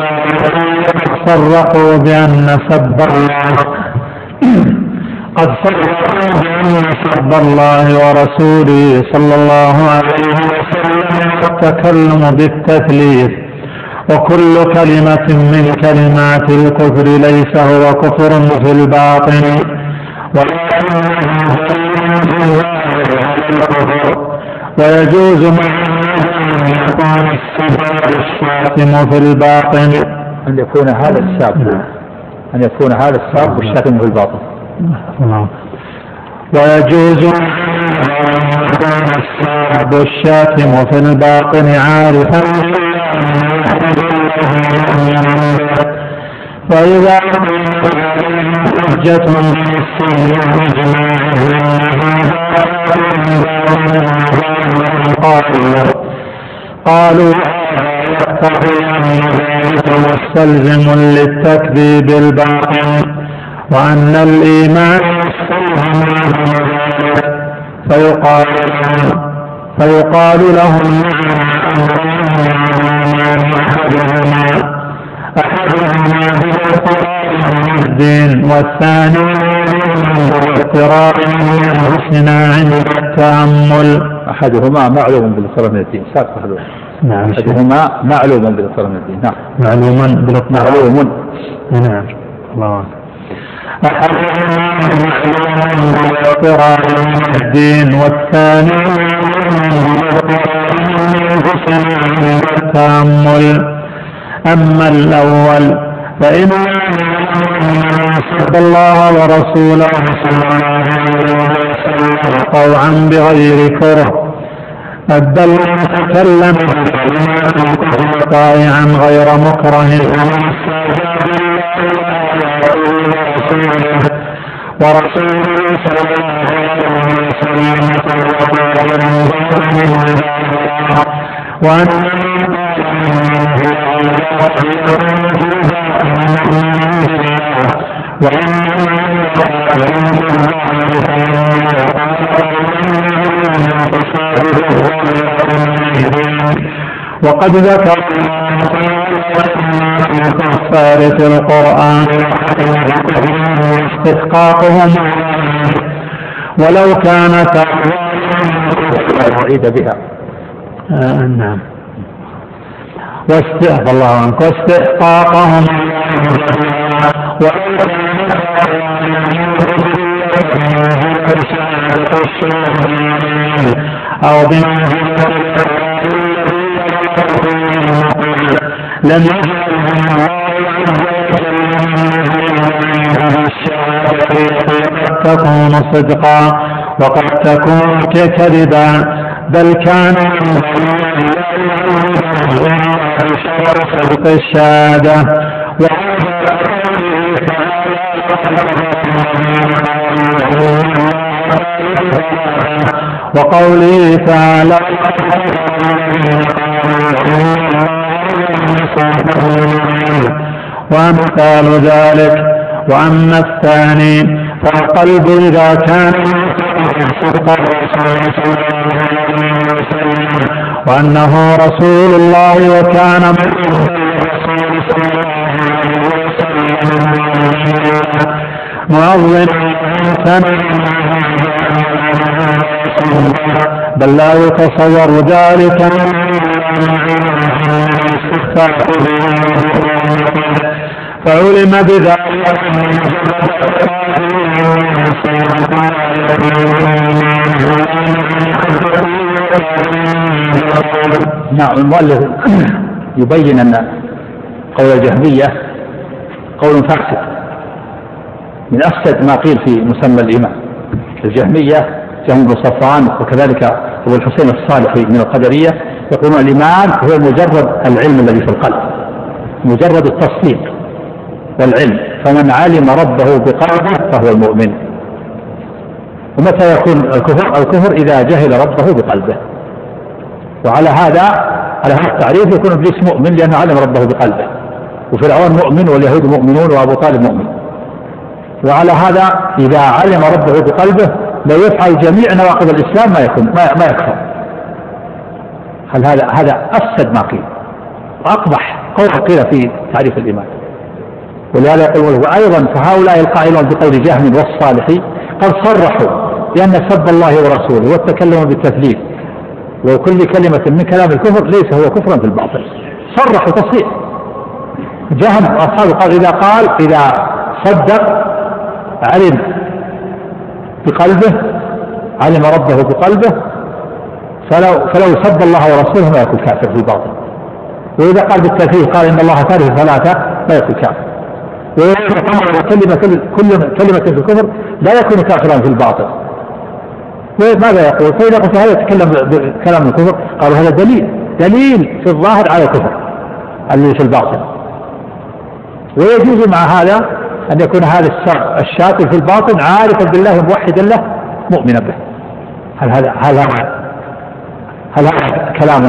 صرحوا بأن سب الله قد صرحوا بأن سب الله ورسوله صلى الله عليه وسلم والتكلم بالتثليث وكل كلمة من كلمات الكفر ليس هو كفر في الباطن ولكنه الكفر. ويجوز معه أن يكون السباب الشاتم في الباطن أن يكون هذا الساب أن يكون هذا الساب الشاتم في الباطن. ويجوز معه أن يكون الساب الشاتم في الباطن عارفا فإذا حجة بالسن قالوا يقتضي أن ذلك مستلزم للتكذيب الباطن وأن الإيمان يستلزم ذلك فيقال لهم فيقال لهم أحدهما أحدهما بالاضطرار من الدين والثاني بالاضطرار من أنفسنا عند التأمل. أحدهما معلوم بالاضطرار من الدين. نعم. أحدهما معلوما بالاضطرار من الدين. نعم. معلوما بالاضطرار. معلوم. نعم. الله. أحدهما معلوما بالاضطرار من الدين والثاني بالاضطرار من أنفسنا عند التأمل. أما الأول فإن سب الله ورسوله صلى الله عليه وسلم طوعا بغير كره أدى المتكلم بكلمات الكفر طائعا غير مكره ورسوله صلى الله عليه وسلم وأن وقد ذكر الله في كفارة القرآن واستحقاقهم ولو كانت وعيد بها. آه نعم. واستحق الله عنك واستحقاقهم ولو كانت أو بمنزلة لم يجعلهم الله قد تكون صدقا وقد تكون كذبا بل كان صدق الشهادة وقوله تعالى ومثال ذلك. وأما الثاني فالقلب إذا كان صدق الرسول صلى الله عليه وسلم وأنه رسول الله وكان من الرسول صلى الله عليه وسلم معظما بل لا يتصور ذلك فعلم بذلك نعم. المؤلف يبين أن قول الجهمية قول فاسد من أفسد ما قيل في مسمى الإيمان. الجهمية جهم بن صفوان وكذلك أبو الحسين الصالحي من القدرية يقولون الإيمان هو مجرد العلم الذي في القلب، مجرد التصديق والعلم، فمن علم ربه بقلبه فهو المؤمن. ومتى يكون الكفر؟ الكفر إذا جهل ربه بقلبه. وعلى هذا على هذا التعريف يكون ابليس مؤمن لأنه علم ربه بقلبه، وفرعون مؤمن واليهود مؤمنون وأبو طالب مؤمن. وعلى هذا إذا علم ربه بقلبه لا يفعل جميع نواقض الإسلام ما يكون ما, ما يكفر. هل هذا هذا أفسد ما قيل وأقبح قول قيل في تعريف الإيمان. ولهذا يقول وأيضا فهؤلاء القائلون بقول جهم والصالحي قد صرحوا بأن سب الله ورسوله والتكلم بالتثليث وكل كلمة من كلام الكفر ليس هو كفرا في الباطل. صرحوا تصريح. جهم وأصحابه قال إذا قال إذا صدق علم بقلبه علم ربه بقلبه فلو, فلو سب الله ورسوله ما يكون كافر في الباطل. وإذا قال بالتثليث قال إن الله ثالث ثلاثة لا يكون كافر. وإذا قال كلمة كل كلمة في الكفر لا يكون كافرا في الباطل. ماذا يقول؟ فإذا قلت هذا يتكلم بكلام الكفر قالوا هذا دليل دليل في الظاهر على الكفر اللي في الباطل. ويجوز مع هذا أن يكون هذا الشاطر في الباطن عارفا بالله موحدا له مؤمنا به. هل هذا هل هذا هل هذا كلام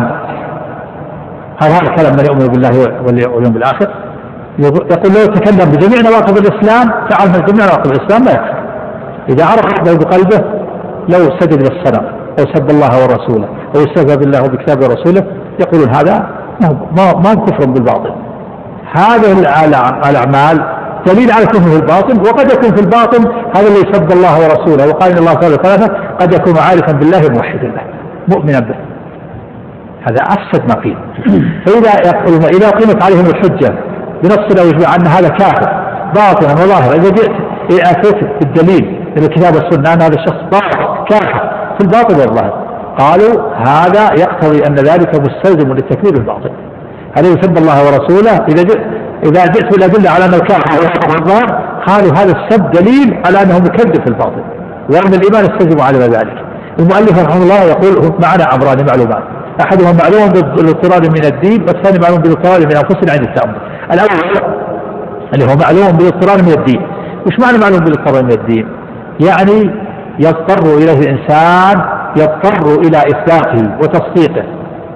هل هذا كلام من يؤمن بالله واليوم الآخر؟ يقول لو تكلم بجميع نواقض الإسلام فعل من جميع نواقض الإسلام ما يكفر. إذا عرف ربه بقلبه لو سجد للصنم أو سب الله ورسوله أو استهزأ بالله وبكتابه ورسوله يقولون هذا ما ما كفر بالباطل. هذه الأعمال دليل على كفر في الباطن. وقد يكون في الباطن هذا اللي يسب الله ورسوله وقال إن الله تعالى ثلاثة قد يكون عارفا بالله موحدا له مؤمنا به. هذا أفسد ما قيل. فإذا يقولون إذا قيمت عليهم الحجة بنص أو إجماع أن هذا كافر باطنا وظاهرا إذا جئت أتيت بالدليل من الكتاب والسنة أن هذا الشخص باطل كافر في الباطن والظاهر قالوا هذا يقتضي أن ذلك مستلزم للتكفير بالباطل. هذا يسب الله ورسوله إذا جئت إذا جئت بالأدلة على أن الكافر والظاهر قالوا هذا السب دليل على أنه مكذب في الباطل وأن الإيمان يستلزم على ذلك. المؤلف رحمه الله يقول معنا أمران معلومات أحدهم معلوم بالاضطرار من الدين والثاني معلوم بالاضطرار من أنفسنا عند التأمل. الأول اللي هو معلوم بالاضطرار من الدين. وش معنى معلوم بالاضطرار من الدين؟ يعني يضطر إليه الإنسان يضطر إلى إثباته وتصديقه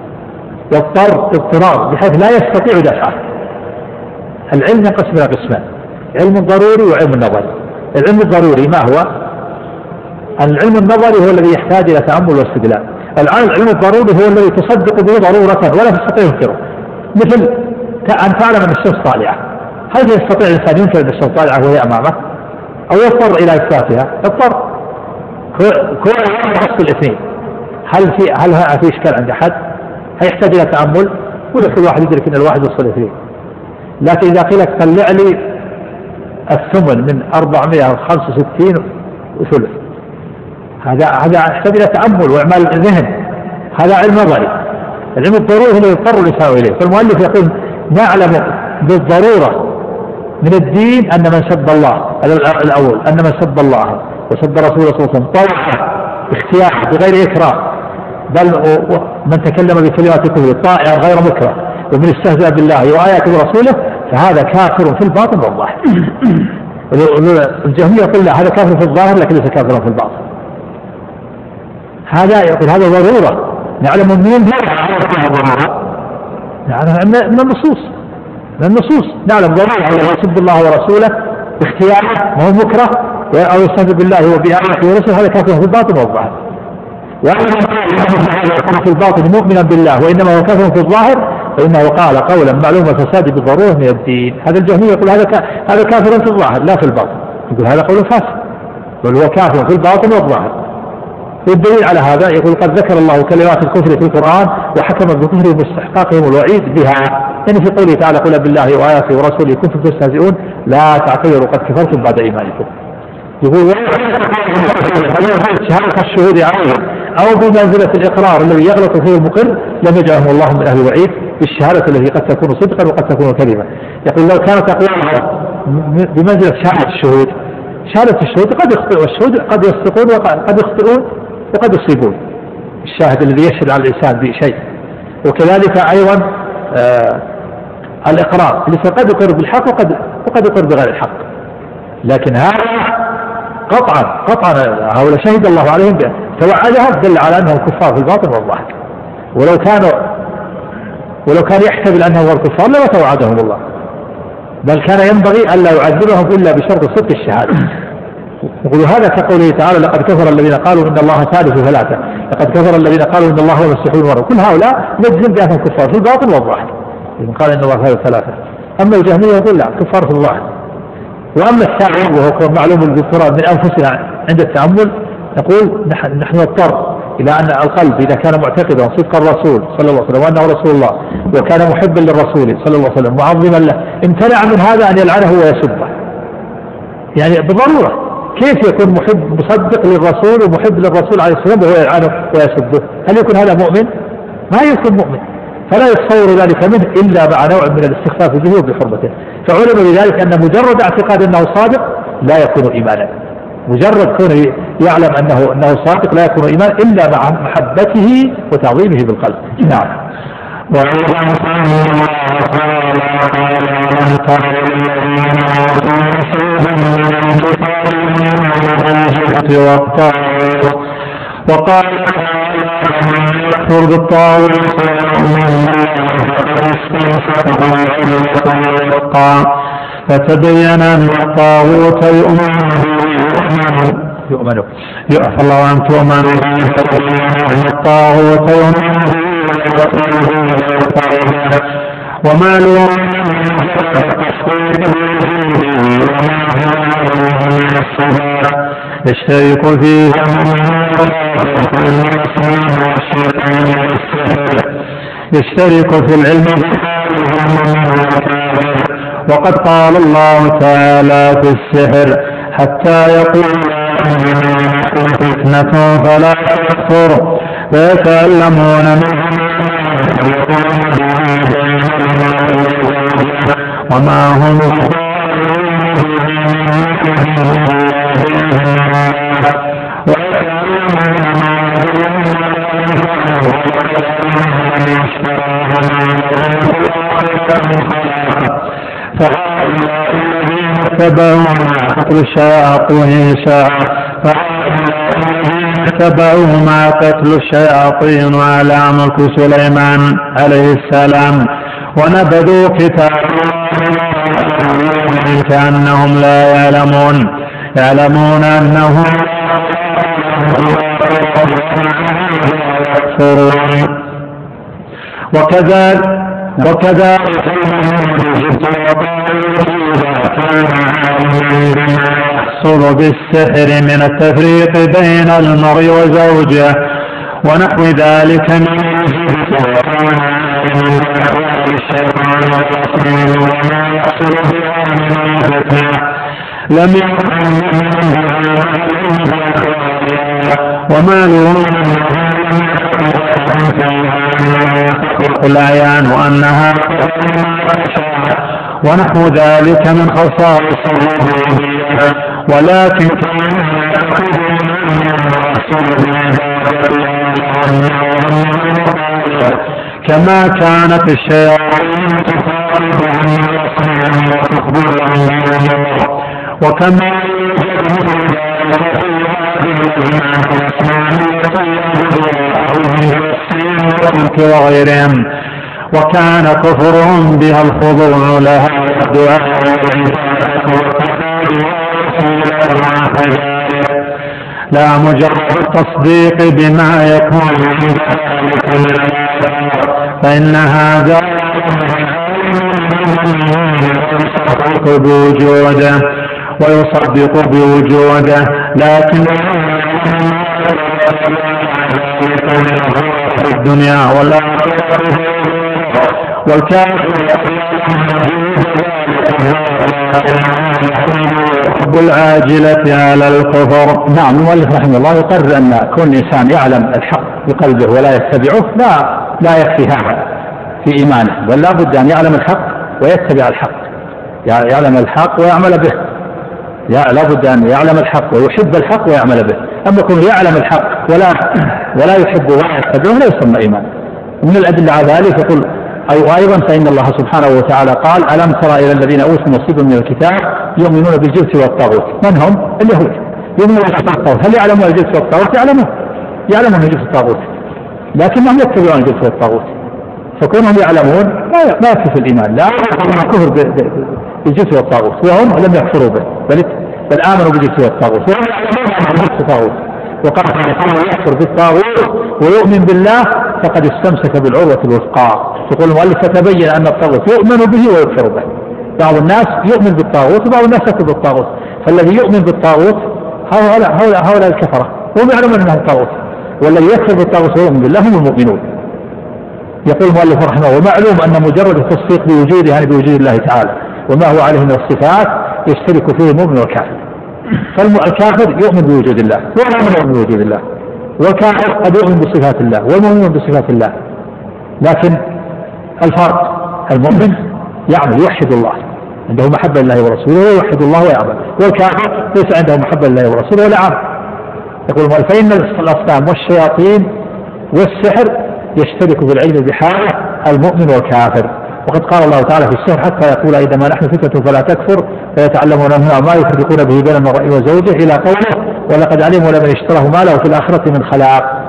يضطر اضطرار بحيث لا يستطيع دفعه. العلم ينقسم إلى قسمان علم ضروري وعلم نظري. العلم الضروري ما هو؟ العلم النظري هو الذي يحتاج إلى تأمل واستدلال. العلم الضروري هو الذي تصدق به ضرورة ولا تستطيع انكره، مثل أن تعلم أن الشمس طالعة، هل يستطيع الإنسان ينكر أن الشمس طالعة وهي أمامه أو يضطر إلى إثباتها؟ يضطر. كون يخص الاثنين، هل في هل في إشكال عند أحد؟ هيحتاج إلى تأمل ولا كل واحد يدرك أن الواحد يوصل الاثنين. لكن إذا قيل لك طلع لي الثمن من أربعمائة وخمسة وستين وثلث، هذا هذا يحتاج إلى تأمل وإعمال الذهن، هذا علم نظري. العلم الضروري هو يضطر الإنسان إليه. فالمؤلف يقول نعلم بالضرورة من الدين أن من سب الله الأول أن من سب الله وسب رسوله صلى الله عليه وسلم طوعا اختيار بغير إكراه، بل من تكلم بكلمات كفر طائعا غير مكره، ومن استهزأ بالله وآياته ورسوله فهذا كافر في الباطن والظاهر. الجهمية يقول لا هذا كافر في الظاهر لكن ليس كافرا في الباطن. هذا يقول هذا ضرورة نعلم منين نعلم من النصوص من النصوص نعلم ضرورة أن يسب الله ورسوله باختياره وهو مكره أو يستهزئ بالله وبآياته ورسوله هذا كافر في الباطن والظاهر. وأما هذا يكون في الباطن مؤمنا بالله وإنما هو كافر في الظاهر فإنه قال قولا معلوم الفساد بالضرورة من الدين. هذا الجهمي يقول هذا هذا كافر في الظاهر لا في الباطن، يقول هذا قول فاسد بل هو كافر في الباطن والظاهر. والدليل على هذا يقول قد ذكر الله كلمات الكفر في القرآن وحكم بكفر باستحقاقهم الوعيد بها، يعني في قوله تعالى قل بالله وآياته ورسوله كنتم تستهزئون لا تعتذروا قد كفرتم بعد إيمانكم. يقول شهادة الشهود عليهم أو بمنزلة الإقرار الذي يغلط فيه المقر لم يجعلهم الله من أهل الوعيد بالشهادة التي قد تكون صدقا وقد تكون كذبا. يقول لو كانت أقوالها بمنزلة شهادة الشهود، شهادة الشهود قد يخطئ والشهود قد يصدقون وقد يخطئون وقد يصيبون، الشاهد الذي يشهد على الإنسان بشيء. وكذلك أيضا آه الإقرار الإنسان قد يقر بالحق وقد وقد يقر بغير الحق، لكن هذا قطعا قطعا هؤلاء شهد الله عليهم توعدهم دل على أنهم كفار في الباطن والظاهر. ولو كانوا ولو كان يحتمل أنهم غير كفار لما توعدهم الله، بل كان ينبغي ألا يعذبهم إلا بشرط صدق الشهادة. يقول هذا كقوله تعالى لقد كفر الذين قالوا إن الله ثالث ثلاثة، لقد كفر الذين قالوا إن الله هو المسيح ابن مريم، كل هؤلاء نجزم بأنهم كفار في الباطن والظاهر إذن قال إن الله ثالث ثلاثة. أما الجهمية يقول لا كفار في الظاهر. وأما الثاني وهو معلوم بالقرآن من أنفسنا عند التأمل نقول نحن نحن نضطر إلى أن القلب إذا كان معتقدا صدق الرسول صلى الله عليه وسلم وأنه رسول الله وكان محبا للرسول صلى الله عليه وسلم معظما له امتنع من هذا أن يلعنه ويسبه، يعني بضرورة. كيف يكون محب مصدق للرسول ومحب للرسول عليه السلام وهو يلعنه ويسبه؟ هل يكون هذا مؤمن؟ ما يكون مؤمن، فلا يتصور ذلك منه إلا مع نوع من الاستخفاف به وبحرمته. فعلم بذلك أن مجرد اعتقاد أنه صادق لا يكون إيمانا، مجرد كونه يعلم أنه أنه صادق لا يكون إيمان إلا مع محبته وتعظيمه بالقلب. نعم. وأيضا قال الله تعالى قال الذين وقال تعالى يكفر بالطاغوت فتبين أن الطاغوت يؤمن يؤمن يؤمن الله أن تؤمن الطاغوت يؤمن وما له يشترك فيه يشترك في العلم وقد قال الله تعالى في السحر حتى يقول فتنة فلا تكفر ويتعلمون منهم وما هم فهؤلاء الذين اتبعوا ما تتلو الشياطين اتبعوا ما تتلو الشياطين على ملك سليمان عليه السلام ونبذوا كتاب الله كأنهم لا يعلمون يعلمون أنه يكفرون. وكذلك وكذلك المنجز وطاغوت إذا كان عالما بما يحصل بالسحر من التفريق بين المرء وزوجه ونحو ذلك من الجبت وكان عالما بأحوال الشيطان والرسول وما يحصل بها من الفتنة لم يكن مؤمنا بها وما لهم الأعيان وأنها ونحو ذلك من خصائص الربوبية ولكن كان يعتقدون أن الرسول كما كانت الشياطين تخالفهم الأصنام وتخبرهم بالأمور وكما يوجد مثل ذلك في هذه الأزمان وغيرهم وكان كفرهم بها الخضوع لها والدعاء والعبادة والتقاد لا مجرد التصديق بما يكون من ذلك من الآثار فإن هذا يصدق بوجوده ويصدق بوجوده لكن في الدنيا والآخرة والكافر يحب العاجلة على الكفر. نعم المؤلف رحمه الله يقرر أن كل إنسان يعلم الحق بقلبه ولا يتبعه لا لا يكفي هذا في إيمانه بل لا بد أن يعلم الحق ويتبع الحق يعلم الحق ويعمل به لا بد أن يعلم الحق ويحب الحق ويعمل به. أما يكون يعلم الحق ولا ولا يحب ولا يتبعه لا يسمى إيمان. ومن الأدلة على ذلك يقول أيضا فإن الله سبحانه وتعالى قال ألم ترى إلى الذين أوتوا نصيبا من الكتاب يؤمنون بالجبت والطاغوت. من هم؟ اليهود يؤمنون بالجبت والطاغوت. هل يعلمون الجبت والطاغوت؟ يعلمون يعلمون الجبت والطاغوت لكنهم يتبعون الجبت والطاغوت فكونهم يعلمون ما يكفي في الإيمان لا يكفر كفر بالجبت والطاغوت وهم لم يكفروا به بل بل آمنوا بالجبت والطاغوت وهم يعلمون أن الجبت والطاغوت وقال من يكفر بالطاغوت ويؤمن بالله فقد استمسك بالعروة الوثقى. يقول المؤلف فتبين أن الطاغوت يؤمن به ويكفر به. بعض الناس يؤمن بالطاغوت وبعض الناس يكفر بالطاغوت فالذي يؤمن بالطاغوت هؤلاء هؤلاء هؤلاء الكفرة وهم يعلمون أنه الطاغوت والذي يكفر بالطاغوت ويؤمن بالله هم المؤمنون. يقول المؤلف رحمه الله ومعلوم أن مجرد التصديق بوجوده يعني بوجود الله تعالى وما هو عليه من الصفات يشترك فيه المؤمن والكافر. فالكافر يؤمن بوجود الله والمؤمن يؤمن بوجود الله والكافر قد يؤمن بصفات الله والمؤمن بصفات الله لكن الفرق المؤمن يعمل يوحد الله عنده محبة لله ورسوله ويوحد الله ويعمل والكافر ليس عنده محبة لله ورسوله ولا عمل. يقول فإن الأصنام والشياطين والسحر يشترك في العلم بحاله المؤمن والكافر. وقد قال الله تعالى في السحر حتى يقول إذا ما نحن فتنة فلا تكفر فيتعلمون منها ما يفرقون به بين المرء وزوجه إلى قوله ولقد علموا لمن اشتراه ما له في الآخرة من خلاق.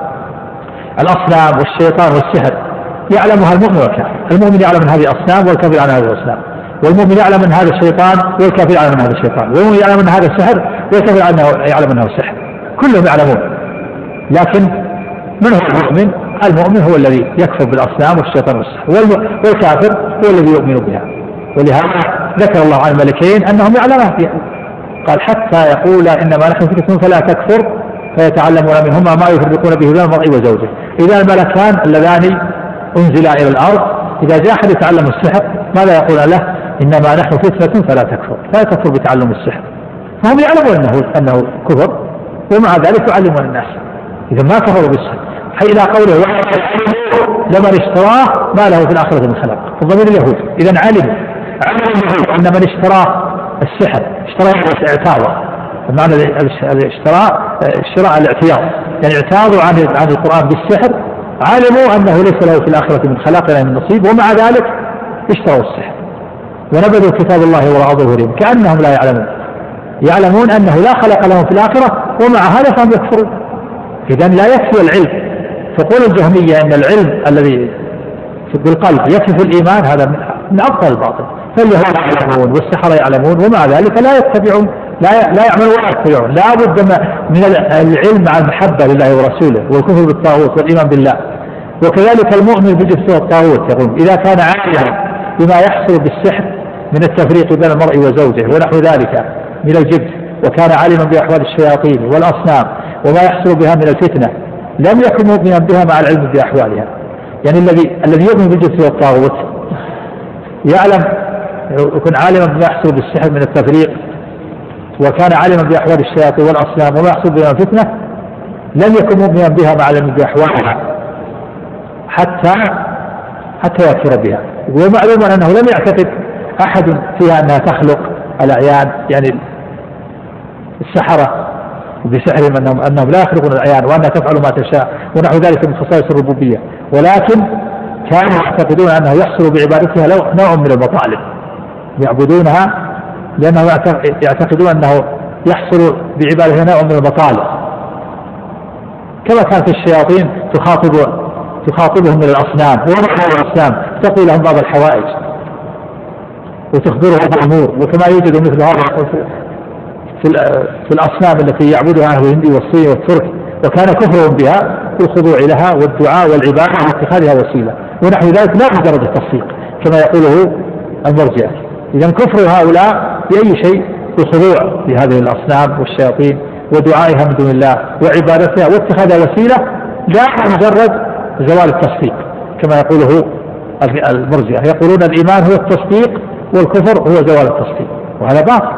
الأصنام والشيطان والسحر يعلمها المؤمن والكافر. المؤمن يعلم من هذه الأصنام والكافر يعلم هذه الأصنام والمؤمن يعلم من هذا الشيطان والكافر يعلم من هذا الشيطان والمؤمن يعلم من هذا السحر والكافر يعلم من هذا السحر كلهم يعلمون. لكن من هو المؤمن؟ المؤمن هو الذي يكفر بالأصنام والشيطان والسحر والكافر هو الذي يؤمن بها. ولهذا ذكر الله عن الملكين أنهم يعلمون فيها قال حتى يقول إنما نحن فتنة فلا تكفر فيتعلمون منهما ما يفرقون به بين المرء وزوجه. إذا الملكان اللذان أنزلا إلى الأرض إذا جاء أحد يتعلم السحر ماذا يقول له؟ إنما نحن فتنة فلا تكفر فلا تكفر بتعلم السحر. فهم يعلمون أنه, أنه كفر ومع ذلك يعلمون الناس. إذا ما كفروا بالسحر إلى قوله لمن اشتراه ما له في الآخرة من خلاق. الضمير اليهود إذا علموا علموا أن من اشترى السحر اشترى اعتاضه بمعنى الاشتراء الشراء الاعتياض يعني اعتاضوا عن عن القرآن بالسحر علموا أنه ليس له في الآخرة من خلاق ولا من نصيب ومع ذلك اشتروا السحر ونبذوا كتاب الله وراء ظهورهم كأنهم لا يعلمون يعلمون أنه لا خلق لهم في الآخرة ومع هذا فهم يكفرون. إذا لا يكفي العلم. فقول الجهمية أن العلم الذي بالقلب يكفي في الإيمان هذا من أبطل الباطل. فاليهود يعلمون والسحرة يعلمون ومع ذلك لا يتبعون لا لا يعمل ولا يطيعون. لا بد من العلم مع المحبة لله ورسوله والكفر بالطاغوت والإيمان بالله. وكذلك المؤمن بجبت الطاغوت يقول إذا كان عالما بما يحصل بالسحر من التفريق بين المرء وزوجه ونحو ذلك من الجبت، وكان عالما بأحوال الشياطين والأصنام وما يحصل بها من الفتنة، لم يكن مؤمنا بها مع العلم بأحوالها. يعني الذي الذي يؤمن بالجبت والطاغوت يعلم يكون عالما بما يحصل بالسحر من التفريق، وكان عالما بأحوال الشياطين والأصنام وما يحصل بها الفتنة، لم يكن مؤمنا بها مع العلم بأحوالها حتى حتى يكفر بها. ومعلوم أنه لم يعتقد أحد فيها أنها تخلق الأعيان، يعني السحرة بسحرهم أنهم, أنهم لا يخلقون الأعيان وأنها تفعل ما تشاء ونحو ذلك من خصائص الربوبية، ولكن كانوا يعتقدون أنه يحصل بعبادتها نوع من المطالب يعبدونها، لأنه يعتقدون أنه يحصل بعبادتها نوع من المطالب، كما كانت الشياطين تخاطب تخاطبهم من الأصنام ونحو الأصنام تقول لهم بعض الحوائج وتخبرهم بالأمور. وكما يوجد مثل هذا في في الأصنام التي يعبدها أهل الهند والصين والترك، وكان كفرهم بها والخضوع لها والدعاء والعبادة واتخاذها وسيلة ونحو ذلك لا مجرد التصديق كما يقوله المرجئة. إذا كفر هؤلاء بأي شيء بالخضوع لهذه الأصنام والشياطين ودعائها من دون الله وعبادتها واتخاذها وسيلة لا مجرد زوال التصديق كما يقوله المرجئة، يقولون الإيمان هو التصديق والكفر هو زوال التصديق، وهذا باطل.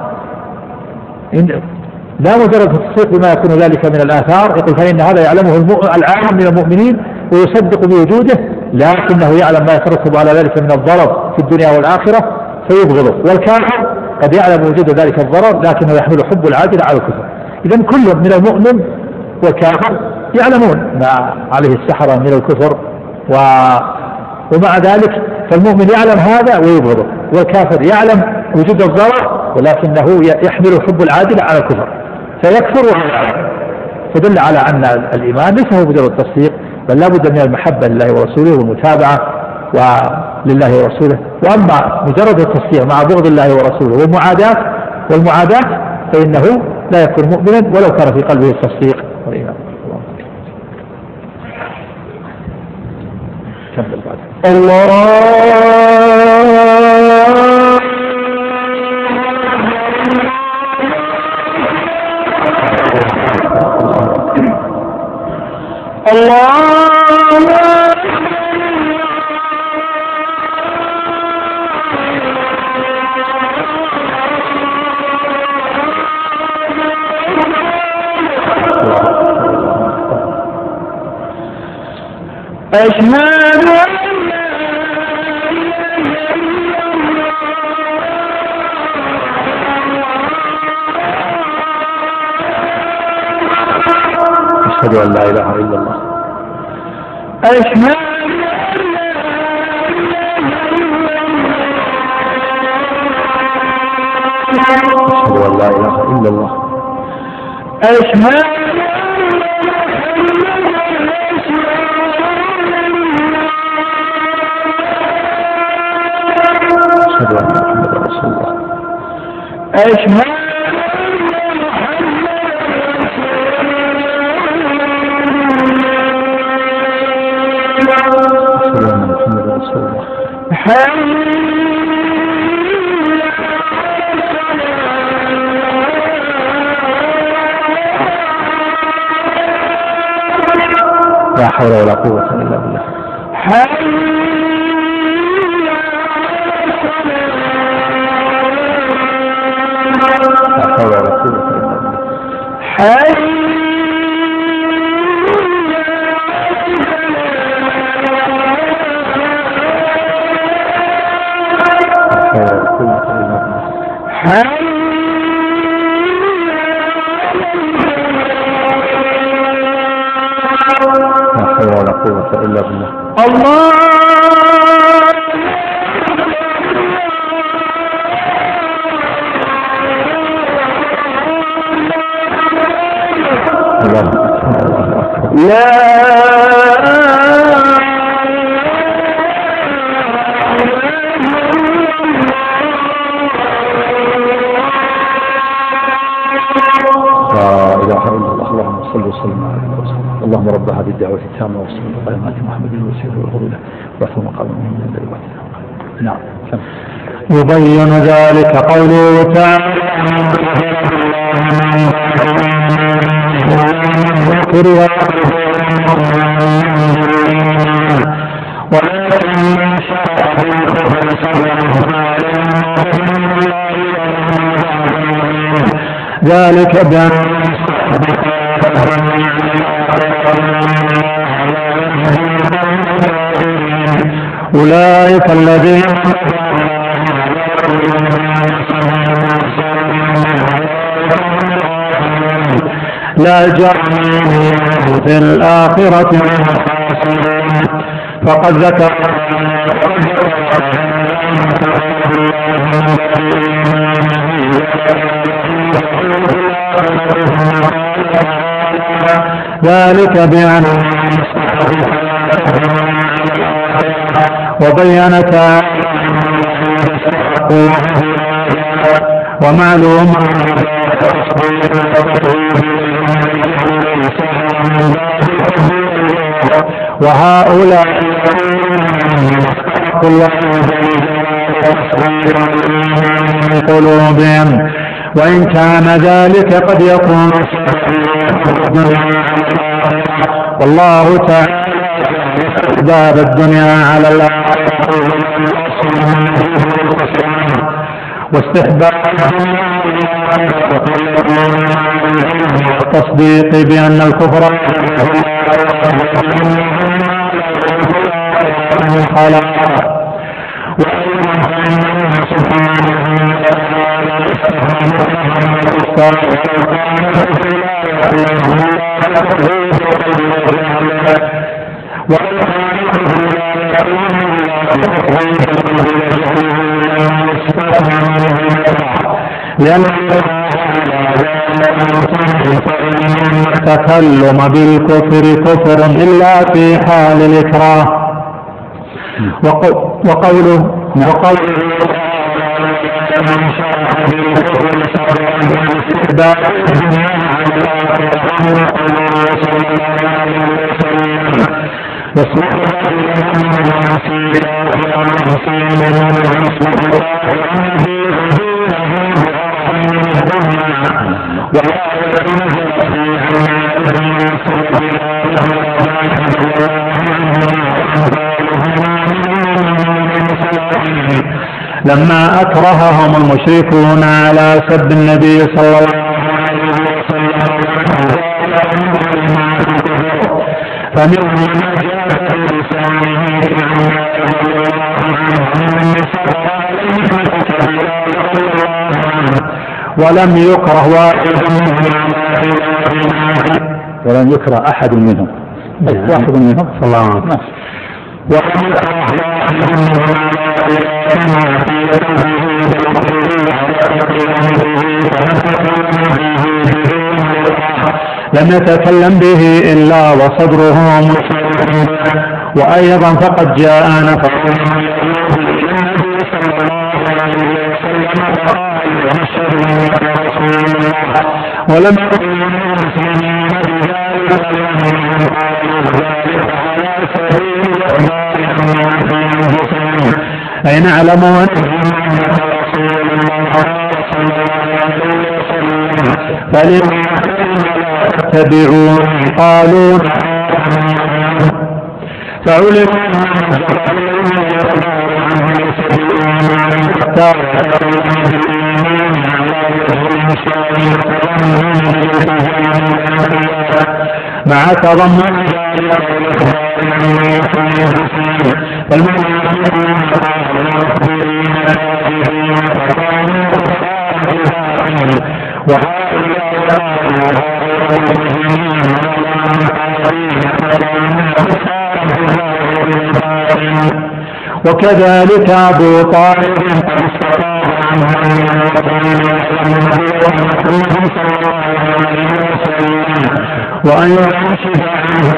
لا مجرد التصديق بما يكون ذلك من الآثار، يقول فإن هذا يعلمه العالم من المؤمنين ويصدق بوجوده، لكنه يعلم ما يترتب على ذلك من الضرر في الدنيا والآخرة فيبغضه. والكافر قد يعلم وجود ذلك الضرر لكنه يحمل حب العاجل على الكفر. إذن كل من المؤمن والكافر يعلمون ما عليه السحرة من الكفر، و... ومع ذلك فالمؤمن يعلم هذا ويبغضه، والكافر يعلم وجود الضرر ولكنه يحمل حب العاجل على الكفر فيكفر وهو يعلم. فدل على أن الإيمان ليس هو مجرد التصديق، بل لا بد من المحبة لله ورسوله والمتابعة ولله ورسوله. وأما مجرد التصديق مع بغض الله ورسوله والمعاداة والمعاداة فإنه لا يكون مؤمنا ولو كان في قلبه التصديق والإيمان. كمل بعد. الله أشهد أن لا إله إلا الله. أشهد أن لا إله إلا الله. أشهد أشهد أن محمد رسول الله. أشهد لا حول ولا قوة إلا بالله. لا حول ولا قوة إلا بالله. ولا قوة إلا بالله. الله لا صل وسلم على رسول الله. اللهم رب هذه الدعوة التامة والصلاة القائمة محمد الوسيلة والفضيلة وأحسن مقام من الدعوات. نعم. يبين ذلك قوله تعالى ولكن من شاء بالكفر صبره ذلك بأن أولئك الذين لا جرم في الآخرة فقد ذكر ذلك بأن وبين تعالى ومعلوم وهؤلاء من قلوبهم وإن كان ذلك قد يكون والله تعالى أسباب الدنيا على الآخرة واستحباب التصديق بأن الكفر خلق وأيضا فإنه سبحانه لأن التكلم بالكفر كفر إلا في حال الإكراه وقوله وقوله لما أكرههم المشركون على سب النبي صلى الله عليه وسلم فمنهم من جاء بلسانه ولم يكره واحد منهم ولم يكره أحد منهم واحد منهم صلى الله عليه وسلم ولم يكره واحد منهم لم يتكلم به إلا وصدره مشرك وأيضا فقد جاء نفر ولم يكن المسلمين بذلك أي نعلم أن رسول الله صلى الله عليه وسلم فلما يتبعون قالوا فعلم مع تضمن وكذلك أبو طالب قد استطاع عنه وأن ينشد عنه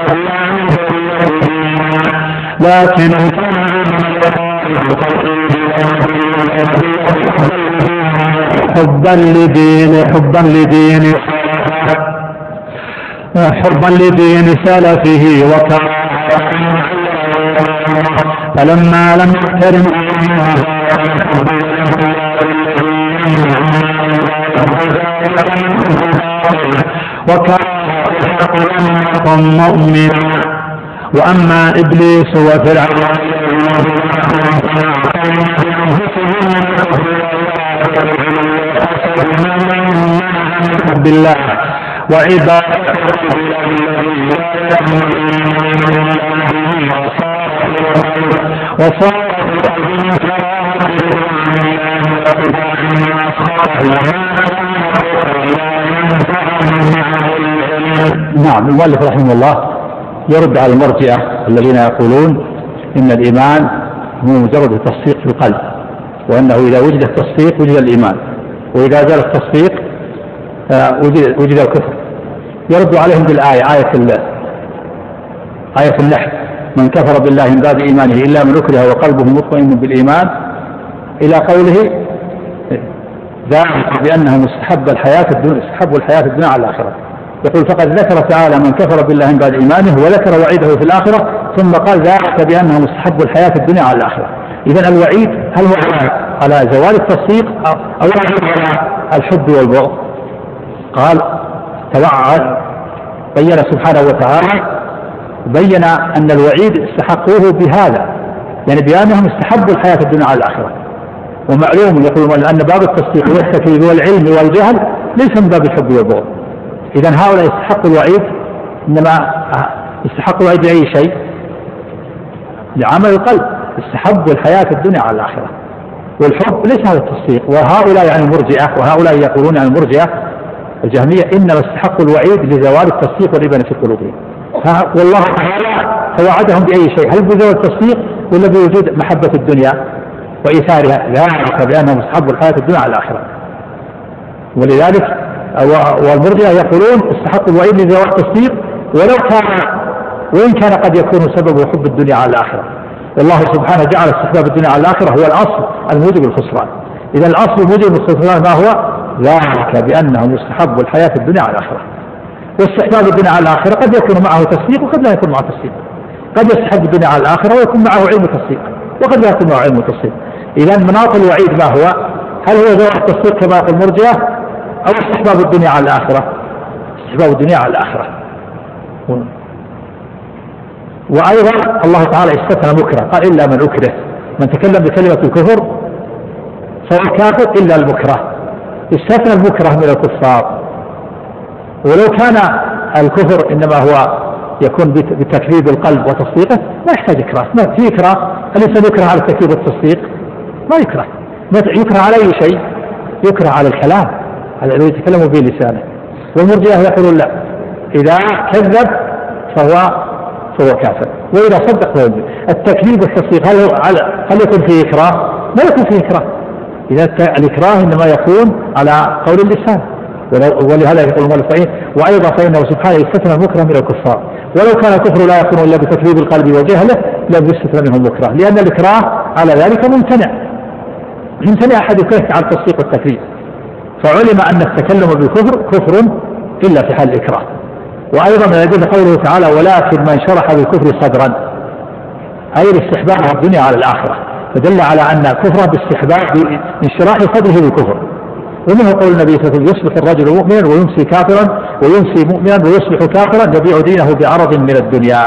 لكن كان من الطائف حبا لدين حبا لدين حبا لدين سلفه وكراهة فلما لم يحترم وكراهة لم يكن مؤمنا. وأما إبليس وفرعون بالله وعبادة وصار نعم. المؤلف رحمه الله يرد على المرجئة الذين يقولون إن الإيمان هو مجرد التصديق في القلب، وأنه إذا وجد التصديق وجد الإيمان، وإذا زال التصديق وجد, وجد الكفر. يرد عليهم بالآية آية آية النحل: من كفر بالله من بعد إيمانه إلا من أكره وقلبه مطمئن بالإيمان، إلى قوله ذلك بأنهم استحب الحياة الدنيا استحبوا الحياة الدنيا على الآخرة. يقول فقد ذكر تعالى من كفر بالله من بعد إيمانه وذكر وعيده في الآخرة، ثم قال ذلك بأنهم استحبوا الحياة الدنيا على الآخرة. إذن الوعيد هل هو على زوال التصديق أو على الحب والبغض؟ قال بين سبحانه وتعالى بين أن الوعيد استحقوه بهذا، يعني بأنهم استحبوا الحياة الدنيا على الآخرة. ومعلوم يقولون أن باب التصديق والتكذيب والعلم والجهل ليس من باب الحب والبغض. إذن هؤلاء يستحقوا الوعيد، إنما يستحقوا الوعيد بأي شيء؟ لعمل القلب، استحبوا الحياة الدنيا على الآخرة. والحب ليس هذا التصديق. وهؤلاء يعني المرجئة، وهؤلاء يقولون عن يعني المرجئة الجهمية إنما استحقوا الوعيد لزوال التصديق والإيمان في قلوبهم. والله تعالى توعدهم بأي شيء؟ هل بزوال التصديق ولا بوجود محبة الدنيا وإيثارها؟ ذلك بأنهم استحبوا الحياة الدنيا على الآخرة. ولذلك والمرجئة يقولون استحقوا الوعيد لزوال التصديق ولو كان وإن كان قد يكون سبب حب الدنيا على الآخرة. والله سبحانه جعل استحباب الدنيا على الآخرة هو الأصل الموجب الخسران. إذا الأصل الموجب الخسران ما هو؟ ذلك بأنهم يستحبوا الحياة الدنيا على الآخرة. واستحباب الدنيا على الآخرة قد يكون معه تصديق وقد لا يكون معه تصديق. قد يستحب الدنيا على الآخرة ويكون معه علم تصديق وقد لا يكون معه علم تصديق. إذا مناط الوعيد ما هو؟ هل هو زوال التصديق كما يقول المرجئة أو استحباب الدنيا على الآخرة؟ استحباب الدنيا على الآخرة. وأيضا الله تعالى استثنى مكره، قال إلا من أكره. من تكلم بكلمة الكفر فهو كافر إلا المكره. استثنى المكره من الكفار. ولو كان الكفر إنما هو يكون بتكذيب القلب وتصديقه ما يحتاج إكراه. ما في إكراه. الإنسان يكره على التكذيب والتصديق؟ ما يكره. ما يكره على أي شيء؟ يكره على الكلام الذي يتكلم به لسانه. والمرجئة يقولون لا، إذا كذب فهو فهو كافر، وإذا صدق فهو. التكذيب والتصديق هل هل يكون فيه إكراه؟ ما يكون فيه إكراه. إذا الإكراه إنما يكون على قول اللسان. ولهذا يقول المؤلف وأيضا فإنه سبحانه يستثنى المكره من الكفار، ولو كان الكفر لا يكون إلا بتكذيب القلب وجهله لم يستثنى منه المكره، لأن الإكراه على ذلك ممتنع. يمتنع أحد يكره على التصديق والتكذيب. فعلم أن التكلم بالكفر كفر إلا في حال الإكراه. وأيضا من يدل قوله تعالى ولكن من شرح بالكفر صدرا، أي الاستحباب الدنيا على الآخرة، فدل على أن كفره باستحباب انشراح صدره بالكفر. ومنه قول النبي صلى الله عليه وسلم يصبح الرجل مؤمنا ويمسي كافرا ويمسي مؤمنا ويصبح كافرا يبيع دينه بعرض من الدنيا.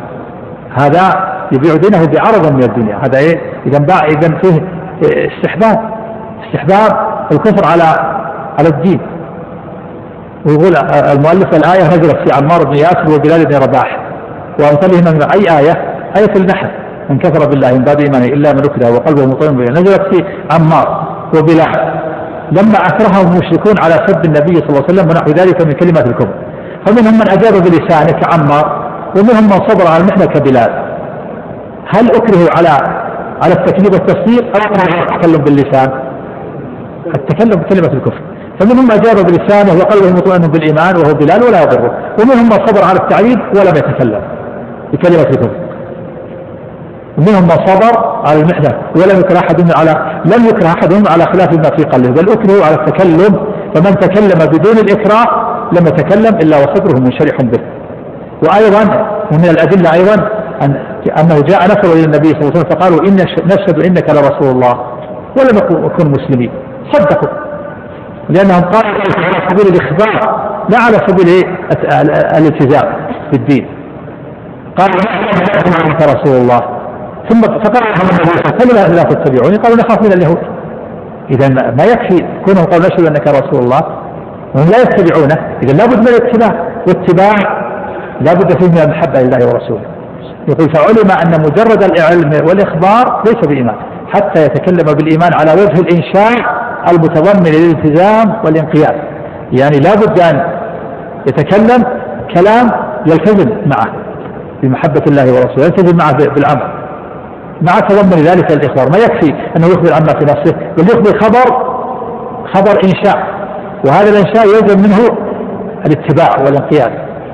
هذا يبيع دينه بعرض من الدنيا. هذا إيه؟ إذا باع إذا فيه استحباب استحباب الكفر على على الدين. ويقول المؤلف الآية نزلت في عمار بن ياسر وبلال بن رباح وأمثالهما من أي آية؟ آية النحل: من كفر بالله من بعد إيمانه إلا من أكره وقلبه مطمئن بالإيمان. نزلت في عمار وبلال لما أكرههم المشركون على سب النبي صلى الله عليه وسلم ونحو ذلك من كلمات الكفر. فمنهم من أجاب بلسانه كعمار، ومنهم من صبر على المحنة كبلال. هل أكرهوا على على التكذيب والتصديق أو أكرهوا على التكلم باللسان؟ التكلم بكلمة الكفر. فمنهم أجاب بلسانه وقلبه مطمئن بالإيمان وهو بلال ولا يضره، ومنهم من صبر على التعذيب ولم يتكلم بكلمة الكفر. ومنهم من صبر على المحنة ولم يكره أحد على لم يكره أحدهم على خلاف ما في قلبه، بل أكرهوا على التكلم، فمن تكلم بدون الإكراه لم يتكلم إلا وصدره منشرح به. وأيضا ومن الأدلة أيضا أن أنه جاء نفر إلى النبي صلى الله عليه وسلم فقالوا إن نشهد إنك لرسول الله ولم يكونوا مسلمين، صدقوا لأنهم قالوا على سبيل الإخبار لا على سبيل الالتزام بالدين. قالوا نحن أنت رسول الله، ثم فقال لهم النبي صلى الله عليه وسلم لا تتبعوني، قالوا نخاف من اليهود. إذا ما يكفي كونهم قالوا نشهد أنك رسول الله وهم لا يتبعونه، إذا لابد من الاتباع، والاتباع لابد فيه من المحبة لله ورسوله. يقول فعلم أن مجرد العلم والإخبار ليس بإيمان حتى يتكلم بالإيمان على وجه الإنشاء المتضمن للالتزام والانقياد، يعني لابد أن يتكلم كلام يلتزم معه بمحبة الله ورسوله، يلتزم معه بالعمل مع تضمن ذلك الإخبار. ما يكفي أنه يخبر عما في نفسه، بل يخبر خبر خبر إنشاء، وهذا الإنشاء يلزم منه الاتباع والانقياد.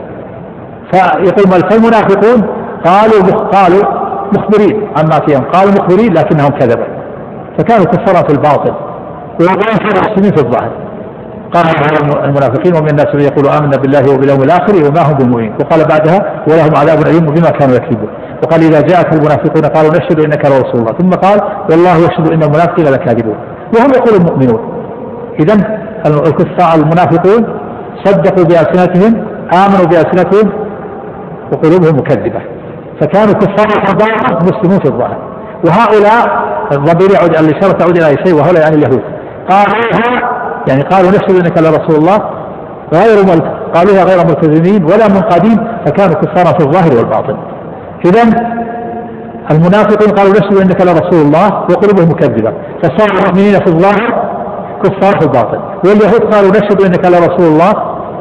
فيقول فالمنافقون قالوا قالوا مخبرين عما فيهم، قالوا مخبرين لكنهم كذبوا، فكانوا كفارا في الباطن ويقولون في المسلمين في الظاهر. قال المنافقين ومن الناس من يقول آمنا بالله وباليوم الآخر وما هم بمؤمنين، وقال بعدها ولهم عذاب أليم بما كانوا يكذبون. وقال إذا جاءك المنافقون قالوا نشهد إنك لرسول الله، ثم قال والله يشهد إن المنافقين لكاذبون وهم يقولون مؤمنون. إذن الكفار المنافقون صدقوا بألسنتهم، آمنوا بألسنتهم وقلوبهم مكذبة، فكانوا كفار في الظاهر مسلمون في الظاهر. وهؤلاء الضمير يعود الإشارة تعود إلى شيء، وهؤلاء يعني اليهود قالوا يعني قالوا نشهد انك لرسول الله غير مل... قالوها غير ملتزمين ولا منقادين، فكانوا كفارا في الظاهر والباطن. اذا المنافقين قالوا نشهد انك لرسول الله وقلوبهم مكذبه، فصاروا المؤمنين في الظاهر كفار في الباطن. واليهود قالوا نشهد انك لرسول الله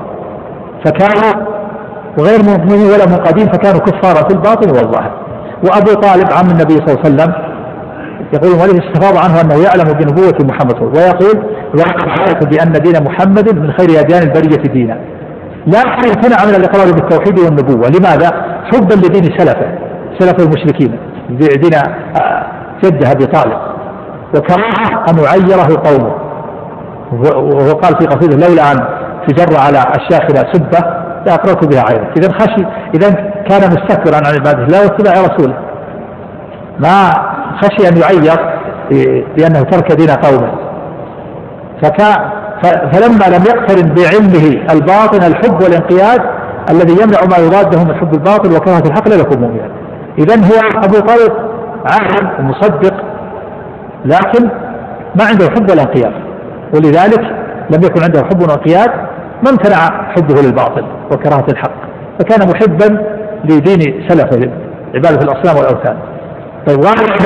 فكانوا غير مؤمنين ولا منقادين، فكانوا كفارا في الباطن والظاهر. وابو طالب عم النبي صلى الله عليه وسلم يقول وليه استفاض عنه أنه يعلم بنبوة محمد، ويقول ولقد عرفت بأن دين محمد من خير أديان البرية دينا، لا يمتنع من الإقرار بالتوحيد والنبوة. لماذا؟ حبا لدين سلفه سلف المشركين دين جده أبي طالب، وكراهة أن يعيره قومه. وقال في قصيدة لولا أن تجر على الشاخلة سبة لأقررت بها عيرا. إذا خشي إذا كان مستكبرا عن عباده الله واتباع رسوله، ما خشي أن يعير لأنه ترك دين قومه. فكا فلما لم يقترن بعلمه الباطن الحب والانقياد الذي يمنع ما يضاده من حب الباطل وكراهة الحق لا يكون مؤمنا. إذن هو أبو طالب عالم ومصدق لكن ما عنده الحب والانقياد، ولذلك لم يكن عنده حب وانقياد ما امتنع حبه للباطل وكراهة الحق، فكان محبا لدين سلفه عبادة الأصنام والأوثان. طيب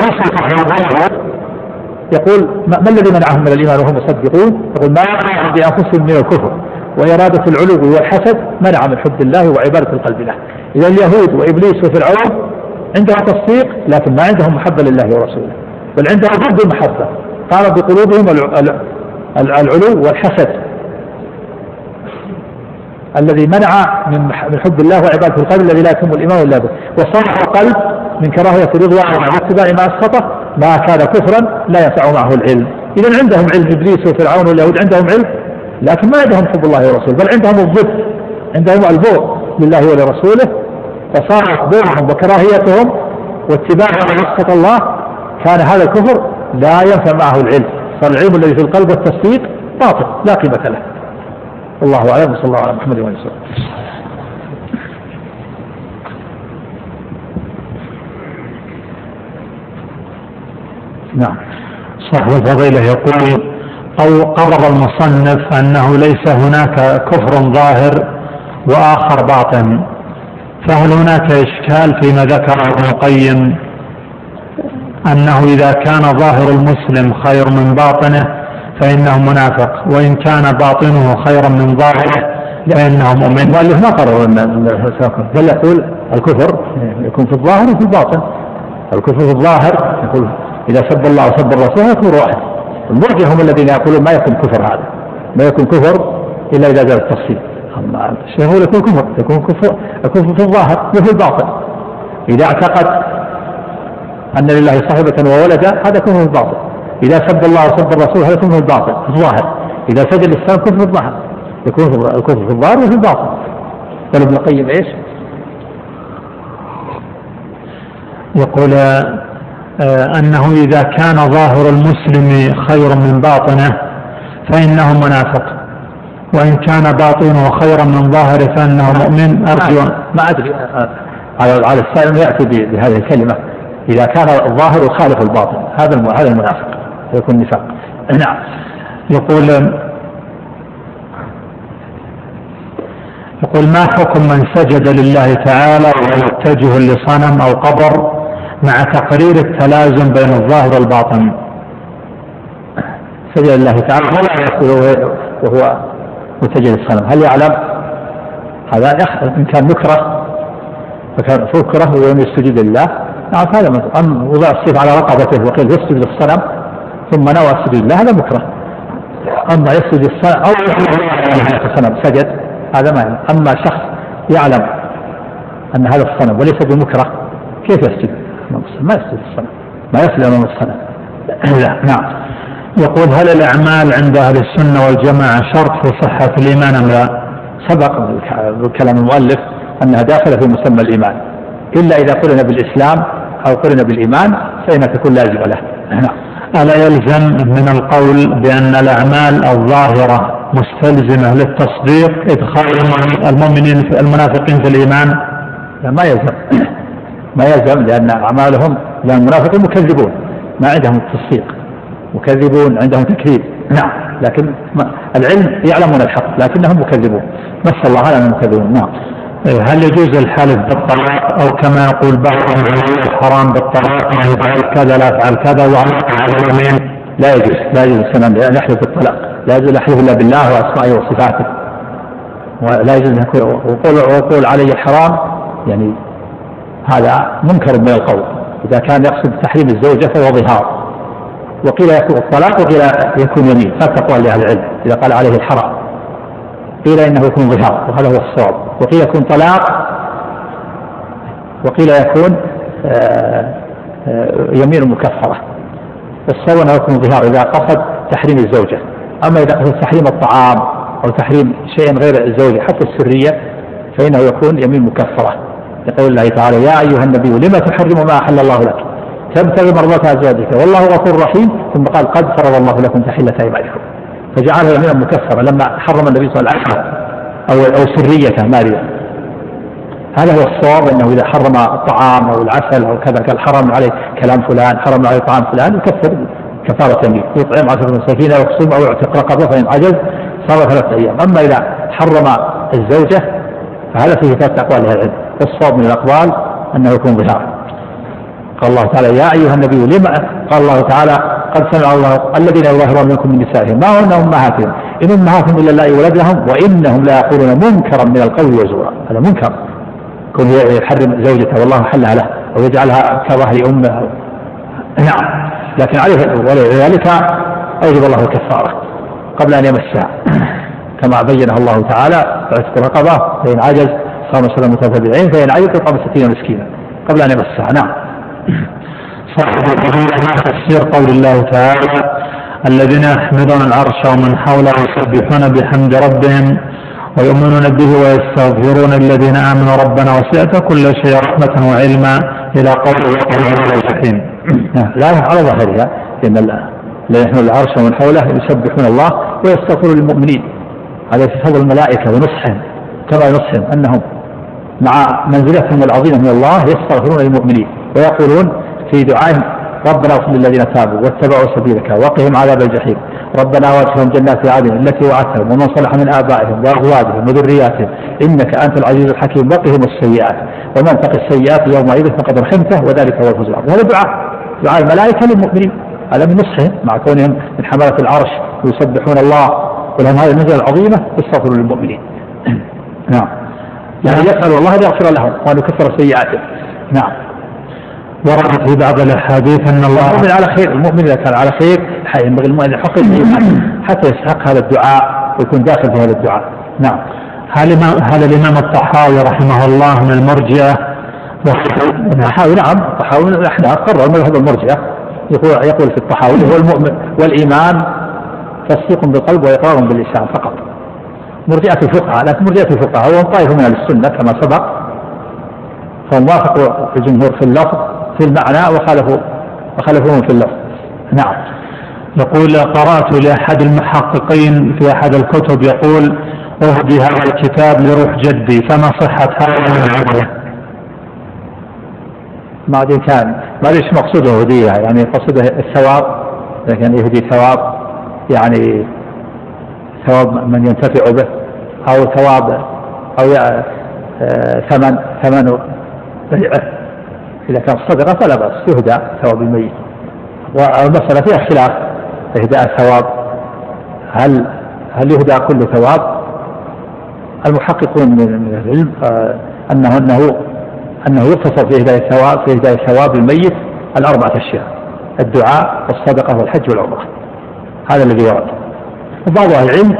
يقول ما الذي منعهم من الإيمان وهم مصدقون؟ يقول ما يقع بأنفسهم من الكفر وإرادة العلو والحسد منع من حب الله وعبادة القلب له. إذا اليهود وإبليس وفرعون عندهم تصديق لكن ما عندهم محبة لله ورسوله، بل عندهم ضد المحبة، قال بقلوبهم العلو والحسد الذي منع من حب الله وعبادة القلب الذي لا يتم الإيمان إلا به. وصالح القلب من كراهية رضوان واتباع ما أسخطه ما كان كفرا لا ينفع معه العلم. إذا عندهم علم إبليس وفرعون واليهود عندهم علم لكن ما عندهم حب الله ورسوله، بل عندهم الضد، عندهم البغض لله ولرسوله، فصار بغضهم وكراهيتهم واتباع ما أسخط الله كان هذا الكفر لا ينفع معه العلم، صار العلم الذي في القلب والتصديق باطل لا قيمة له. الله أعلم وصلى الله على محمد وعلى آله وسلم. نعم. صاحب الفضيلة يقول أو قرر المصنف أنه ليس هناك كفر ظاهر وآخر باطن، فهل هناك إشكال فيما ذكر ابن القيم أنه إذا كان ظاهر المسلم خير من باطنه فإنه منافق، وإن كان باطنه خيرا من ظاهره فإنه مؤمن؟ والله ما قرر بل يقول الكفر يكون في الظاهر وفي الباطن. الكفر في الظاهر يقول إذا سب الله وسب الرسول يكون واحد. المرجئة هم الذين يقولون ما يكون كفر، هذا ما يكون كفر إلا إذا جاء التفصيل. الشيء هو يكون كفر يكون كفر الكفر في الظاهر وفي الباطن. إذا اعتقد أن لله صاحبة وولدا هذا كفر الباطل. إذا سب الله وسب الرسول هذا كفر الباطل في الظاهر. إذا سجد الإسلام كفر الظاهر، يكون الكفر في الظاهر وفي الباطن. قال ابن القيم إيش؟ يقول آه أنه إذا كان ظاهر المسلم خير من باطنه فإنه منافق، وإن كان باطنه خيرا من ظاهره فإنه مؤمن. أرجو ما أدري على السائل يأتي بهذه الكلمة إذا كان الظاهر يخالف الباطن هذا هذا المنافق يكون نفاق. نعم. يقول يقول ما حكم من سجد لله تعالى ويتجه لصنم أو قبر مع تقرير التلازم بين الظاهر والباطن؟ سجد لله تعالى ولا يقول وهو متجه للصنم، هل يعلم هذا إن كان مكره فكان فكره ويوم يسجد لله؟ نعم هذا مثل أم وضع السيف على رقبته وقيل يسجد للصنم ثم نوى السجود لله هذا مكره. أما يسجد للصنم أو يحلف الصنم سجد هذا ما يعلم. أما شخص يعلم أن هذا الصنم وليس بمكره كيف يسجد؟ ما يسجد الصنم، ما يسلم من الصنم. نعم. يقول هل الأعمال عند أهل السنة والجماعة شرط في صحة الإيمان أم لا؟ سبق بكلام المؤلف أنها داخلة في مسمى الإيمان إلا إذا قرن بالإسلام أو قرن بالإيمان فإنها تكون لازمة له. ألا يلزم من القول بأن الأعمال الظاهرة مستلزمة للتصديق إدخال المؤمنين في المنافقين في الإيمان؟ لا ما يلزم، ما يلزم لأن أعمالهم لأن المنافقين مكذبون ما عندهم التصديق، مكذبون عندهم تكذيب. نعم لكن العلم يعلمون الحق لكنهم مكذبون، نسأل الله على أنهم مكذبون. نعم. هل يجوز الحلف بالطلاق أو كما يقول بعضهم الحرام بالطلاق ما يفعل كذا لا يفعل كذا وعلق على اليمين؟ لا يجوز، لا يجوز السلام أن يحلف بالطلاق، لا يجوز الحلف إلا بالله وأسمائه وصفاته، ولا يجوز وقول وقول علي الحرام يعني هذا منكر من القول. إذا كان يقصد تحريم الزوجة فهو ظهار، وقيل يكون الطلاق وقيل يكون يمين، فاتقوا لأهل العلم إذا قال عليه الحرام قيل إنه يكون ظهار وهذا هو الصواب، وقيل يكون طلاق وقيل يكون آآ آآ يمين مكفرة. الصواب أنه يكون ظهار إذا قصد تحريم الزوجة. أما إذا قصد تحريم الطعام أو تحريم شيء غير الزوجة حتى السرية فإنه يكون يمين مكفرة. يقول الله تعالى يا أيها النبي لما تحرم ما أحل الله لك تبتغي مرضات أزواجك والله غفور رحيم، ثم قال قد فرض الله لكم تحلة أيمانكم، فجعلها يمينا مكفرة لما حرم النبي صلى الله عليه وسلم أو أو سريته ماريا. هذا هو الصواب أنه إذا حرم الطعام أو العسل أو كذا قال حرم عليه كلام فلان حرم عليه طعام فلان يكفر كفارة يمين، يطعم عشرة مساكين أو يقسم أو يعتق رقبة فإن عجز صار ثلاثة أيام. أما إذا حرم الزوجة فهذا فيه ثلاثة أقوال لأهل العلم، والصواب من الأقوال أنه يكون ظهار. قال الله تعالى يا أيها النبي لما قال الله تعالى قد سمع الله الذين يظاهرون منكم من نسائهم ما هن أمهاتهم إن أمهاتهم إلا اللائي ولدنهم وإنهم لا يقولون منكرا من القول وزورا. هذا منكر كون يحرم زوجته والله حلها له أو يجعلها كظهر أمه. نعم لكن عليه ولذلك أوجب الله الكفارة قبل أن يمسها كما بينه الله تعالى فاعتق رقبة فإن عجز صام سبع متتابعين فإن عجز قام ستين مسكينا قبل أن يمسها. نعم. صاحب الفضيلة تفسير قول الله تعالى الذين يحملون العرش ومن حوله يسبحون بحمد ربهم ويؤمنون به ويستغفرون الذين آمنوا ربنا وسعت كل شيء رحمة وعلما إلى قوله وقوله على الجحيم. لا على ظاهرها إن الله لا يحمل العرش ومن حوله يسبحون الله ويستغفرون للمؤمنين، هذا في فضل الملائكة ونصحهم كما ينصحهم أنهم مع منزلتهم العظيمة من الله يستغفرون للمؤمنين ويقولون في دعائهم ربنا اغفر للذين تابوا واتبعوا سبيلك وقهم عذاب الجحيم ربنا وادخلهم جنات عدن التي وعدتهم ومن صلح من آبائهم وأزواجهم وذرياتهم إنك أنت العزيز الحكيم وقهم السيئات ومن تق السيئات يومئذ فقد رحمته وذلك هو الفوز العظيم. هذا دعاء دعاء الملائكة للمؤمنين، هذا من نصحهم مع كونهم من حملة العرش ويسبحون الله ولهم هذه النزلة العظيمة يستغفرون للمؤمنين. نعم يعني يسأل الله أن يغفر لهم وأن يكفر سيئاتهم. نعم. ورد في بعض الأحاديث أن الله المؤمن على خير، المؤمن إذا كان على خير ينبغي المؤمن يحقق حتى يستحق هذا الدعاء ويكون داخل في هذا الدعاء. نعم. هل هل الإمام الطحاوي رحمه الله من المرجئة الطحاوي نعم الطحاوي الأحناف قرر مذهب المرجئة، يقول يقول في الطحاوي هو المؤمن والإيمان تصديق بالقلب وإقرار باللسان فقط. مرجئة الفقهاء، لكن مرجئة الفقهاء هو طائفة من أهل السنة كما سبق، فالموافق الجمهور في اللفظ في المعنى وخالفوا وخالفوهم في اللفظ. نعم. يقول قرأت لأحد المحققين في أحد الكتب يقول أهدي هذا الكتاب لروح جدي، فما صحة هذا العمل؟ ما أدري كان ما أدري إيش مقصوده هدية، يعني قصده الثواب، لكن يهدي ثواب يعني ثواب من ينتفع به أو ثواب أو ثمن ثمن بيعه. إذا كان صدقة فلا بأس يهدى ثواب الميت. والمسألة فيها خلاف إهداء الثواب، هل هل يهدى كل ثواب؟ المحققون من العلم أنه أنه أنه يقتصر في إهداء الثواب في إهداء ثواب الميت الأربعة أشياء: الدعاء والصدقة والحج والعمرة. هذا الذي ورد. وبعض أهل العلم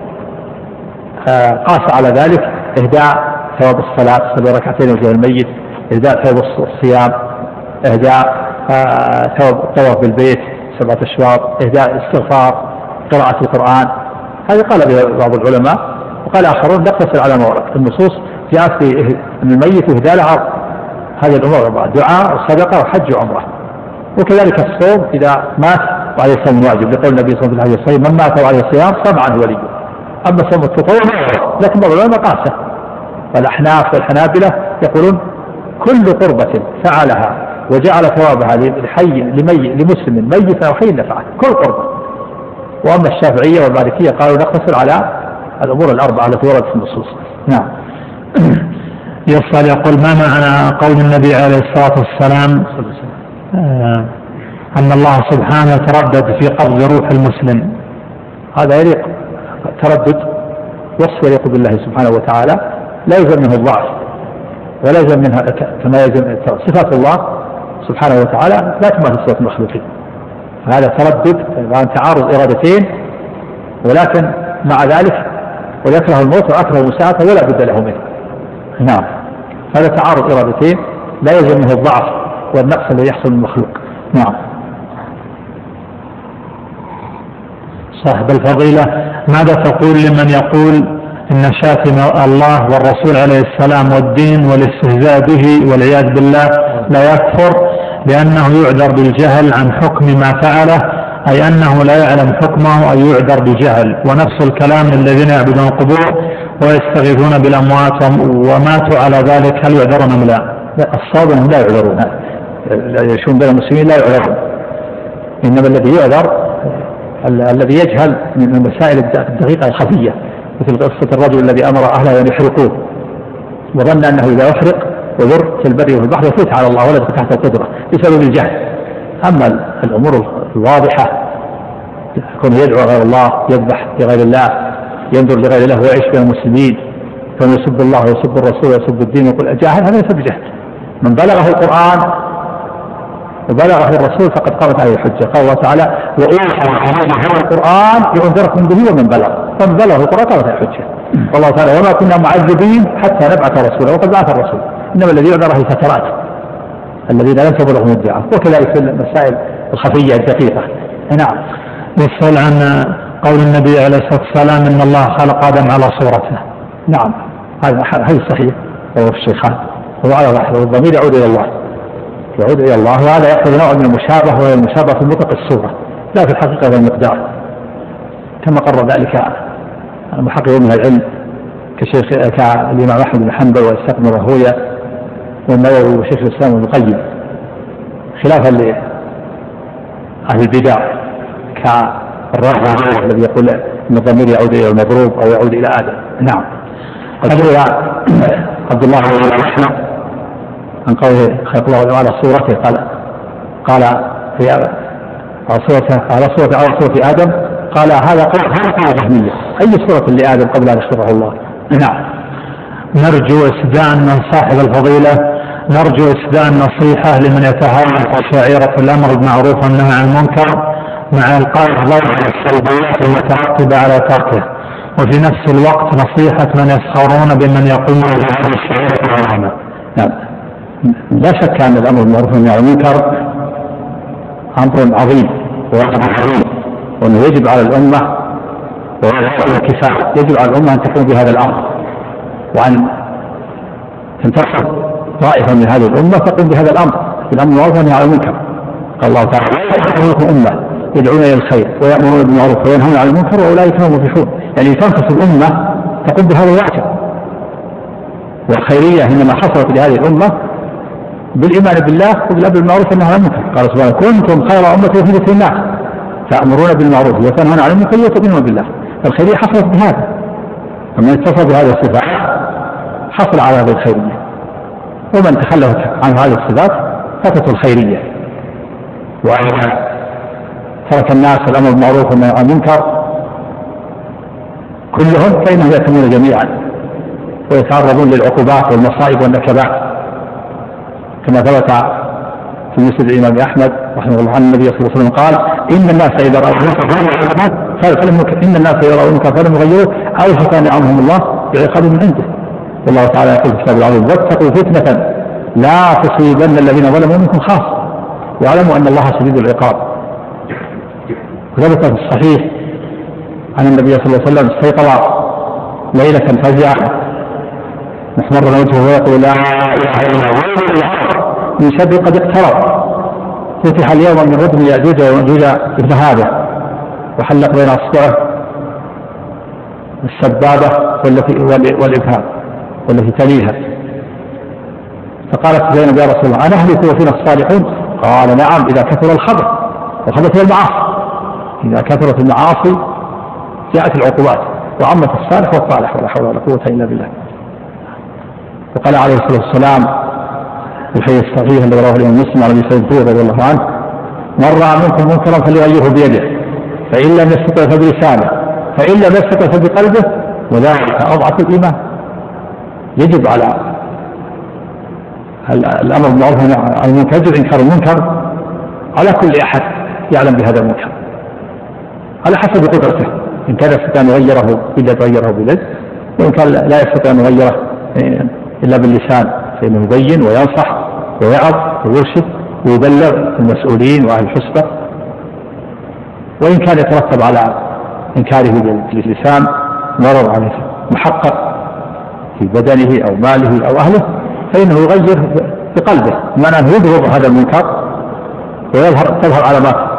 قاس على ذلك إهداء ثواب الصلاة صلى ركعتين وجه الميت، إهداء ثواب الصيام، إهداء ثواب الطواف بالبيت سبعة أشواط، إهداء الاستغفار، قراءة القرآن. هذا قال به بعض العلماء، وقال آخرون نقتصر على ما ورد. النصوص جاءت في أن الميت يهدى لها هذه الأمور الأربعة: دعاء وصدقة وحج وعمرة. وكذلك الصوم إذا مات وعليه صوم واجب، لقول النبي صلى الله عليه وسلم: من مات وعليه صيام صام عنه وليه. أما صوم التطوع ما ورد، لكن بعض العلماء قاسه. والأحناف والحنابلة يقولون كل قربة فعلها وجعل ثوابها لحي لمي لمسلم ميت أو حي نفعه، كل قربة. وأما الشافعية والمالكية قالوا نقتصر على الأمور الأربعة التي وردت في النصوص. نعم. يسأل يقول: ما معنى قول النبي عليه الصلاة والسلام آه أن الله سبحانه تردد في قبض روح المسلم؟ هذا يليق تردد وصف يليق بالله سبحانه وتعالى، لا يلزم منه الضعف ولا يلزم منها كما يلزم صفات الله سبحانه وتعالى لا تماثل صفات المخلوقين. هذا تردد عن تعارض إرادتين، ولكن مع ذلك ويكره الموت وأكره المساعدة ولا بد له منه. نعم. هذا تعارض إرادتين لا يلزم منه الضعف والنقص الذي يحصل من المخلوق. نعم. صاحب الفضيلة: ماذا تقول لمن يقول إن شاتم الله والرسول عليه السلام والدين والاستهزاء به والعياذ بالله لا يكفر لأنه يعذر بالجهل عن حكم ما فعله، أي أنه لا يعلم حكمه أي يعذر بجهل؟ ونفس الكلام للذين يعبدون القبور ويستغيثون بالأموات وماتوا على ذلك، هل يعذرون أم لا؟ الصواب أنهم لا يعذرون، يعيشون بين المسلمين لا يعذرون. إنما الذي يعذر الذي يجهل من المسائل الدقيقة الخفية، مثل قصة الرجل الذي أمر أهله أن يحرقوه وظن أنه إذا أحرق وذر في البر وفي البحر يفوت على الله ولا تحت القدرة بسبب الجهل. أما الأمور الواضحة يكون يدعو غير الله، يذبح لغير الله، ينظر لغير الله ويعيش بين المسلمين، كان يسب الله ويسب الرسول ويسب الدين ويقول أجاهل، هذا ليس بجهل. من بلغه القرآن وبلغه الرسول فقد قامت عليه الحجة. قال الله تعالى: وأوحى إليك هذا القرآن لأنذركم به ومن بلغ. فمن بلغه القرآن قامت عليه الحجة. والله تعالى: وما كنا معذبين حتى نبعث رسولا، وقد بعث الرسول. إنما الذي يعذر في فترات الذين لم تبلغهم الدعاء، وكذلك في المسائل الخفية الدقيقة. نعم. يسأل عن قول النبي عليه الصلاة والسلام إن الله خلق آدم على صورته. نعم، هذا هذا صحيح وهو في الشيخان، هو على ظاهره والضمير يعود إلى الله يعود إلى الله وهذا يقتضي نوع من المشابهة، وهي المشابهة في مطلق الصورة لا في الحقيقة والمقدار، كما قرر ذلك المحققون من العلم كشيخ كالإمام أحمد بن حنبل وإسحاق بن راهويه والنووي وشيخ الإسلام ابن القيم، خلافا لأهل البدع كالرافضي الذي يقول أن الضمير يعود إلى المضروب أو يعود إلى آدم. نعم. قد روى عبد الله بن محمد عن قوله خلق الله على صورته، قال قال في على صورته على صورة على صورة آدم، قال هذا قول هذا قول جهمية، أي صورة لآدم قبل أن يخلقه الله. نعم. نرجو إسداء من صاحب الفضيلة نرجو إسداء النصيحة لمن يتهاون في شعيرة الأمر بالمعروف والنهي عن المنكر مع إلقاء الضوء على السلبيات المترتبة على تركه، وفي نفس الوقت نصيحة من يسخرون بمن يقوم بهذه الشعيرة العامة. نعم. لا شك أن الأمر بالمعروف والنهي عن المنكر أمر عظيم وواجب عظيم، وأنه يجب على الأمة وهذا كفاية، يجب على الأمة أن تقوم بهذا الأمر، وأن تنتصر طائفة من هذه الأمة تقوم بهذا الأمر بالأمر بالمعروف والنهي عن المنكر. قال الله تعالى: ويأمركم أمة يدعون إلى الخير ويأمرون بالمعروف وينهون عن المنكر وأولئك هم المفلحون. يعني تنتصر الأمة تقوم بهذا الواجب، والخيرية إنما حصلت لهذه الأمة بالإيمان بالله وبالأمر بالمعروف والنهي عن المنكر. قال سبحانه: كنتم خير أمة أخرجت للناس تأمرون بالمعروف وتنهون عن المنكر وتؤمنون بالله. الخيرية حصلت بهذا، فمن اتصف بهذه الصفات حصل على هذه الخيرية، ومن تخلف عن هذه الصفات فاتته الخيرية. وإذا ترك الناس الأمر بالمعروف والنهي عن المنكر كلهم فإنهم يأثمون جميعا ويتعرضون للعقوبات والمصائب والنكبات، كما ثبت في مسند الإمام أحمد رحمه الله عن النبي صلى الله عليه وسلم قال: إن الناس إذا رأوا المنكر فلم إن الناس إذا رأوا المنكر فلم يغيروه أوشك أن ينعمهم الله بعقاب من عنده. والله تعالى يقول في كتابه العظيم: واتقوا فتنة لا تصيبن الذين ظلموا منكم خاصة واعلموا أن الله شديد العقاب. وثبت في الصحيح عن النبي صلى الله عليه وسلم: استيقظ ليلة فزعا محمر وجهه ويقول: لا إله إلا الله من شر قد اقترب، فتح اليوم من ردم يأجوج ومأجوج مثل هذا، وحلق بين أصبعه السبابة والتي والإبهام والتي تليها. فقالت زينب: يا رسول الله أنا أهلك وفينا الصالحون؟ قال: نعم، إذا كثر الخبث، والخبث هي المعاصي، إذا كثرت المعاصي جاءت العقوبات وعمت الصالح والصالح، ولا حول ولا قوة إلا بالله. وقال عليه الصلاة والسلام في الحديث الصحيح الذي رواه الإمام مسلم عن أبي سعيد الخدري رضي الله عنه: من رأى منكم منكرا فليغيره بيده، فإن لم يستطع فبلسانه، فإن لم يستطع فبقلبه، وذلك أضعف الإيمان. يجب على الأمر بالمعروف والنهي عن المنكر، يجب إنكار المنكر على كل أحد يعلم بهذا المنكر على حسب قدرته، إن كان يستطيع أن يغيره إلا يغيره باليد، وإن كان لا يستطيع أن يغيره إلا باللسان فإنه يبين وينصح ويعظ ويرشد ويبلغ المسؤولين وأهل الحسبة. وإن كان يترتب على إنكاره باللسان ضرر عليه محقق في بدنه أو ماله أو أهله، فإنه يغير بقلبه، بمعنى أنه يبغض هذا المنكر ويظهر تظهر علامات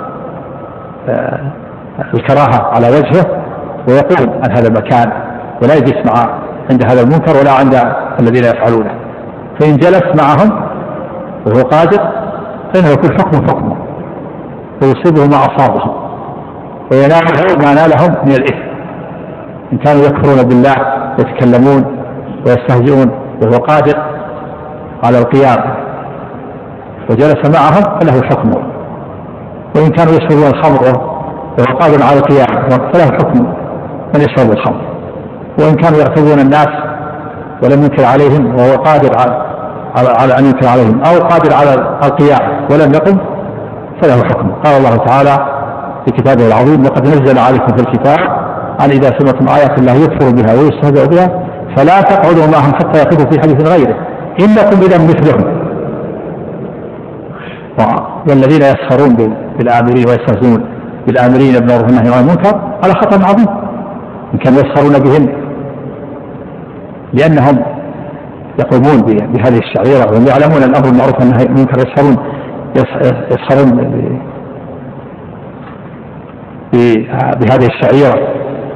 الكراهة على وجهه، ويقول عن هذا المكان ولا يجلس مع عند هذا المنكر ولا عند الذين يفعلونه. فإن جلس معهم وهو قادر فإنه يكون حكمه حكمه ويصيبه ما أصابهم ويناله ما نالهم من الإثم. إن كانوا يكفرون بالله ويتكلمون ويستهزئون وهو قادر على القيام وجلس معهم فله حكمه، وإن كانوا يشربون الخمر وهو قادر على القيام فله حكم من يشرب الخمر، وإن كانوا يغتابون الناس ولم ينكر عليهم وهو قادر على, على أن ينكر عليهم أو قادر على القيام ولم يقم فله حكم. قال الله تعالى في كتابه العظيم: لقد نزل عليكم في الكتاب أن إذا سمعتم آيات الله يكفر بها ويستهزأ بها فلا تقعدوا معهم حتى يخوضوا في حديث غيره إنكم إذا مثلهم. والذين يسخرون بالآمرين ويستهزئون بالآمرين بالمعروف والنهي عن المنكر على خطر عظيم. إن كانوا يسخرون بهم لأنهم يقومون بهذه الشعيرة وهم يعلمون الأمر بالمعروف والنهي عن المنكر، يسخرون يسخرون بهذه الشعيرة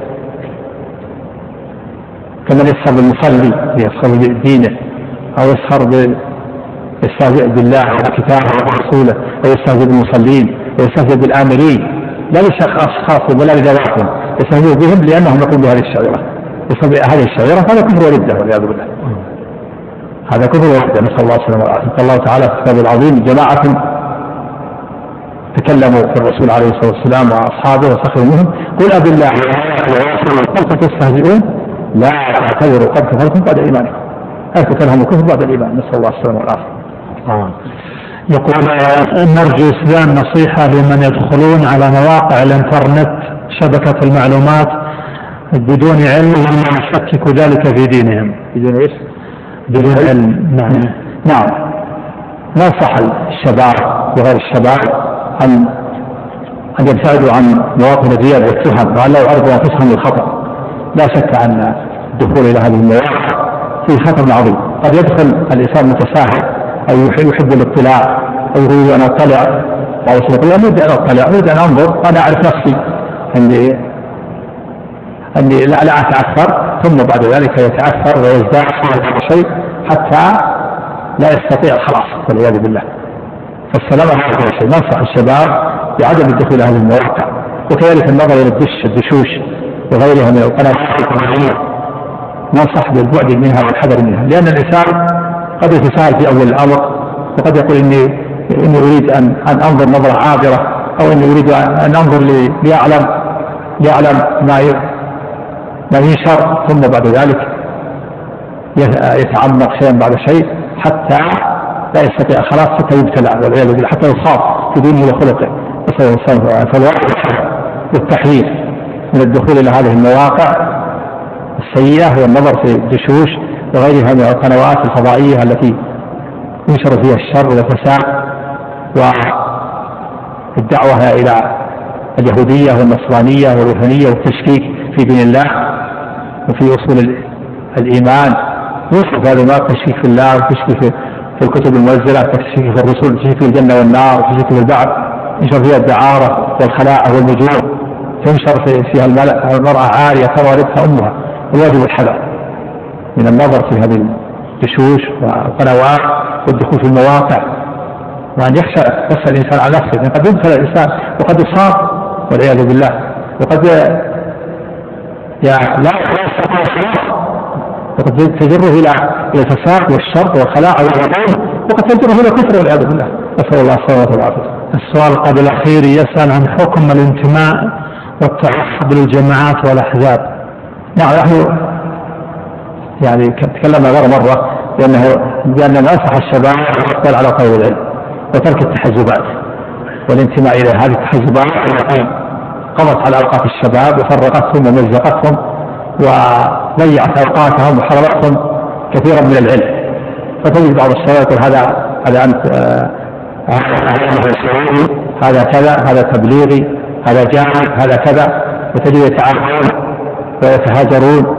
كمن يسخر بالمصلي يسخر بدينه، أو يسخر يستهزئ بالله وكتابه ورسوله، ويستهزئ بالمصلين ويستهزئ بالآمرين لا لأشخاص ولا لذواتهم، يستهزئ بهم لأنهم يقومون بهذه الشعيرة. يستهزئ هذه الشعيرة هذا كفر وردة والعياذ بالله، هذا كفر وردة، نسأل الله السلامة والعافية. قال الله تعالى في كتابه العظيم: جماعة تكلموا في الرسول عليه الصلاة والسلام وأصحابه وسخروا منهم قل أبي الله ورسوله تستهزئون لا تعتذروا قد كفرتم بعد إيمانكم. هذا كلام الكفر بعد الإيمان، نسأل الله السلامة والعافية. آه. يقول: نرجو إسلام نصيحة لمن يدخلون على مواقع الإنترنت شبكة المعلومات بدون علم وما يشكك ذلك في دينهم. بدون إيش؟ بدون علم. نعم. نعم، ننصح الشباب وغير الشباب أن أن يبتعدوا عن مواطن الرياء والتهم، وأن لا يعرضوا أنفسهم للخطر. لا شك أن الدخول إلى هذه المواقع فيه خطر عظيم. قد يدخل الإنسان متساهل أو يحب الاطلاع أو يريد أن أطلع، أو يقول لا أريد أن أطلع، أريد أن أنظر، أنا أعرف نفسي أني أني لا, لا أتعثر، ثم بعد ذلك يتعثر ويزداد هذا الشيء حتى لا يستطيع الخلاص والعياذ بالله. فالسلامة هذا الشيء. ننصح الشباب بعدم الدخول إلى هذه المواقع، وكذلك النظر إلى الدش الدشوش وغيرها من القنوات الإلكترونية، ننصح بالبعد منها والحذر منها، لأن الإنسان قد يتساهل في أول الأمر، وقد يقول إني إني أريد أن أن أنظر نظرة عابرة، أو إني أريد أن أنظر ليعلم يعلم ما ما ينشر، ثم بعد ذلك يتعمق شيئا بعد شيء حتى لا يستطيع خلاص، حتى يبتلع والعياذ بالله، حتى يخاف في دينه وخلقه. فالواجب والتحذير من الدخول إلى هذه المواقع السيئة والنظر في الدشوش وغيرها من القنوات الفضائية التي ينشر فيها الشر والفساد والدعوة إلى اليهودية والنصرانية والوثنية والتشكيك في دين الله وفي أصول الإيمان، ويصف هذا ما التشكيك في الله والتشكيك في الكتب المنزلة، التشكيك في الرسول، التشكيك في الجنة والنار، التشكيك في البعث، ينشر فيها الدعارة والخلاعة والنجوم، تنشر فيها المرأة عارية ترى والدها أمها. الواجب الحذر من النظر في هذه الدشوش والقنوات والدخول في المواقع، وأن يخشى يخشى الإنسان على نفسه، لأن قد يدخل الإنسان وقد يصاب والعياذ بالله، وقد يعني لا يستطيع الخلاص، وقد تجره إلى إلى الفساد والشر والخلاع والغضب، وقد تجره إلى الكفر والعياذ بالله. نسأل الله السلامة والعافية. السؤال قبل الأخير يسأل عن حكم الانتماء والتعصب للجماعات والأحزاب. نعم، نحن يعني تكلمنا غير مرة لأنه لأن ننصح الشباب والإقبال على طلب العلم وترك التحزبات والانتماء إلى هذه التحزبات التي قضت على أوقات الشباب وفرقتهم ومزقتهم وضيعت أوقاتهم وحرمتهم كثيرا من العلم. فتجد بعض الشباب يقول هذا هذا أنت هذا كذا، هذا تبليغي، هذا جامع، هذا كذا، وتجد يتعاونون ويتهاجرون،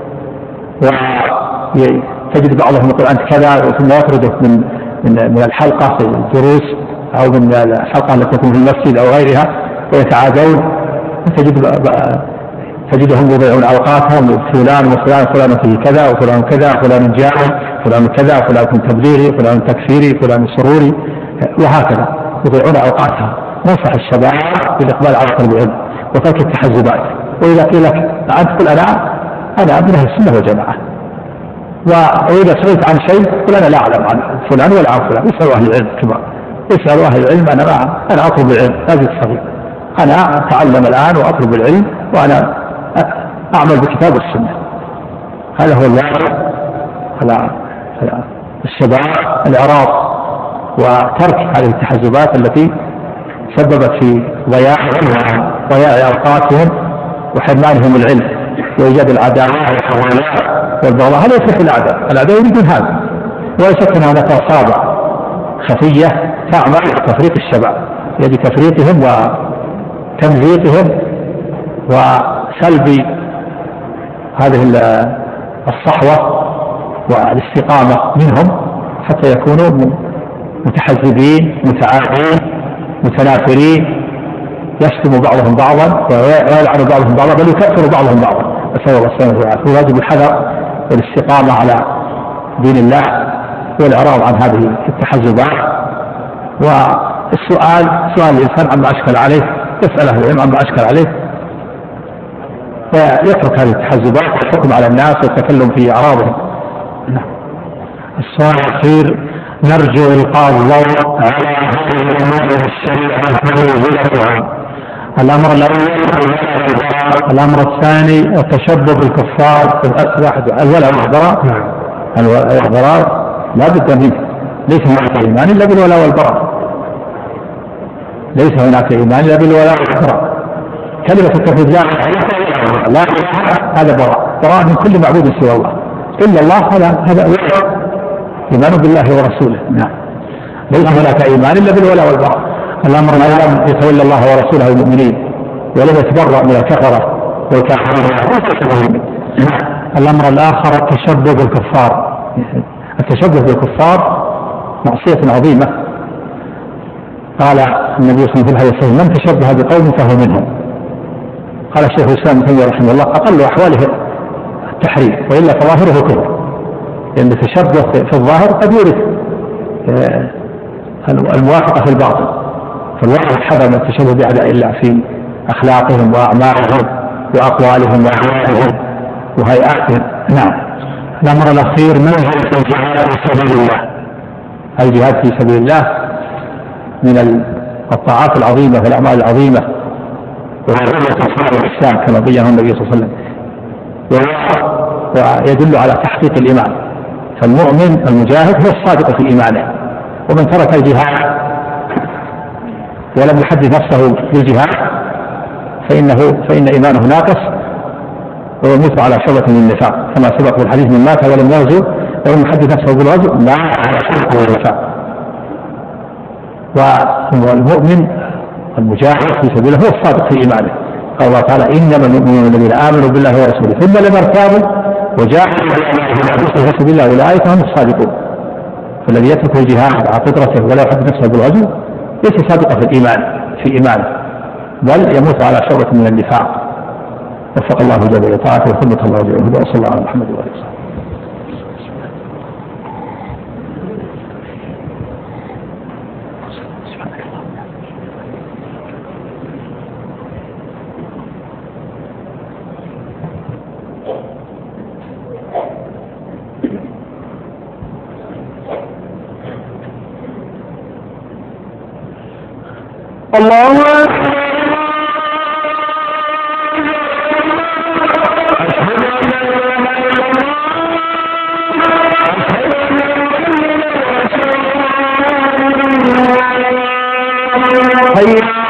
وتجد بعضهم يقول أنت كذا، ثم يخرجك من من من الحلقة في الدروس أو من الحلقة التي تكون في المسجد أو غيرها ويتعادون، تجد تجدهم يضيعون أوقاتهم، فلان وفلان فلان فيه كذا وفلان كذا وفلان جاهل فلان كذا وفلان تبليغي فلان تكفيري فلان سروري، وهكذا يضيعون أوقاتهم. ننصح الشباب بالإقبال على طلب العلم وترك التحزبات. وإذا قيل لك أنت قل أنا أنا من أهل السنة والجماعة، وإذا سئلت عن شيء قل أنا لا أعلم عن فلان ولا عن فلان، اسألوا أهل العلم كبار، اسألوا أهل العلم. أنا ما أنا أطلب العلم لا زلت صغير، أنا أتعلم الآن وأطلب العلم وأنا أعمل بكتاب السنة. هذا هو الواجب على الشباب، الإعراض وترك هذه التحزبات التي سببت في ضياعهم وضياع أوقاتهم وحرمانهم العلم وإيجاد العداوات والحوالات والبغضاء. هذا يصلح الأعداء، الأعداء يريدون هذا، ولا شك أن هناك أصابع خفية تعمل بتفريق الشباب، يعني بتفريقهم وتمزيقهم وسلب هذه الصحوة والاستقامة منهم حتى يكونوا متحزبين متعادين متنافرين، يشتم بعضهم بعضا ويلعن بعضهم بعضا، بل يكفر بعضهم بعضا. نسأل الله السلامة والعافية. واجب الحذر والاستقامة على دين الله والإعراض عن هذه التحزبات. والسؤال سؤال الإنسان عما أشكل عليه، يسأل أهل العلم عما أشكل عليه ويترك هذه التحزبات والحكم على الناس والتكلم في أعراضهم. السؤال الأخير نرجو إلقاء الضوء على هذه الأمور الشريعة ومنزلتها. الأمر الأول الأمر الثاني التشبه بالكفار في الأسلحة الولاء والبراء. الولاء لا بد منه، ليس هناك إيمان إلا بالولاء والبراء، ليس هناك إيمان إلا بالولاء والبراء. كلمة التوحيد لا لا هذا براء، براء من كل معبود سوى الله إلا الله. هذا هذا إيمان بالله ورسوله. نعم. ليس هناك إيمان إلا بالولاء والبراء. الأمر من لم يتولى الله ورسوله المؤمنين ولم يتبرأ من الكفرة والكافرين. الأمر الآخر التشبه بالكفار. التشبه بالكفار معصية عظيمة. قال النبي صلى الله عليه وسلم من تشبه بقوم فهو منهم. قال الشيخ الإسلام ابن تيمية رحمه الله أقل أحواله التحريم وإلا فظاهره كفر، لأن التشبه في الظاهر قد يورث الموافقة في الباطن، فالواحد حذر من التشبه بأعداء الله في أخلاقهم وأعمالهم وأقوالهم وأعمالهم وهيئاتهم. نعم. الأمر الأخير منهج الجهاد في سبيل الله. الجهاد في سبيل الله من الطاعات العظيمة والأعمال العظيمة وعظيمة أصحاب الإسلام كما بينه النبي صلى الله عليه وسلم، ويدل على تحقيق الإيمان. فالمؤمن المجاهد هو الصادق في إيمانه، ومن ترك الجهاد ولم يحدث نفسه بالجهاد فإنه فإن إيمانه ناقص ويموت على شعبة من النفاق، كما سبق في الحديث من مات ولم يغزو ولم يحدث نفسه بالغزو مات على شعبة من النفاق. والمؤمن المجاهد في سبيله هو الصادق في إيمانه. قال الله تعالى إنما المؤمنون الذين آمنوا بالله ورسوله ثم لم يرتابوا وجاهدوا في سبيل الله أولئك هم الصادقون. فالذي يترك الجهاد على فطرته ولا يحدث نفسه بالغزو ليس صادقا في الإيمان في إيمانه، بل يموت على شعبة من النفاق. وفق الله جل وعلا وثبت الله جل وعلا. وصلى الله على محمد وآله وسلم. الله أكبر. أشهد أن لا إله إلا الله.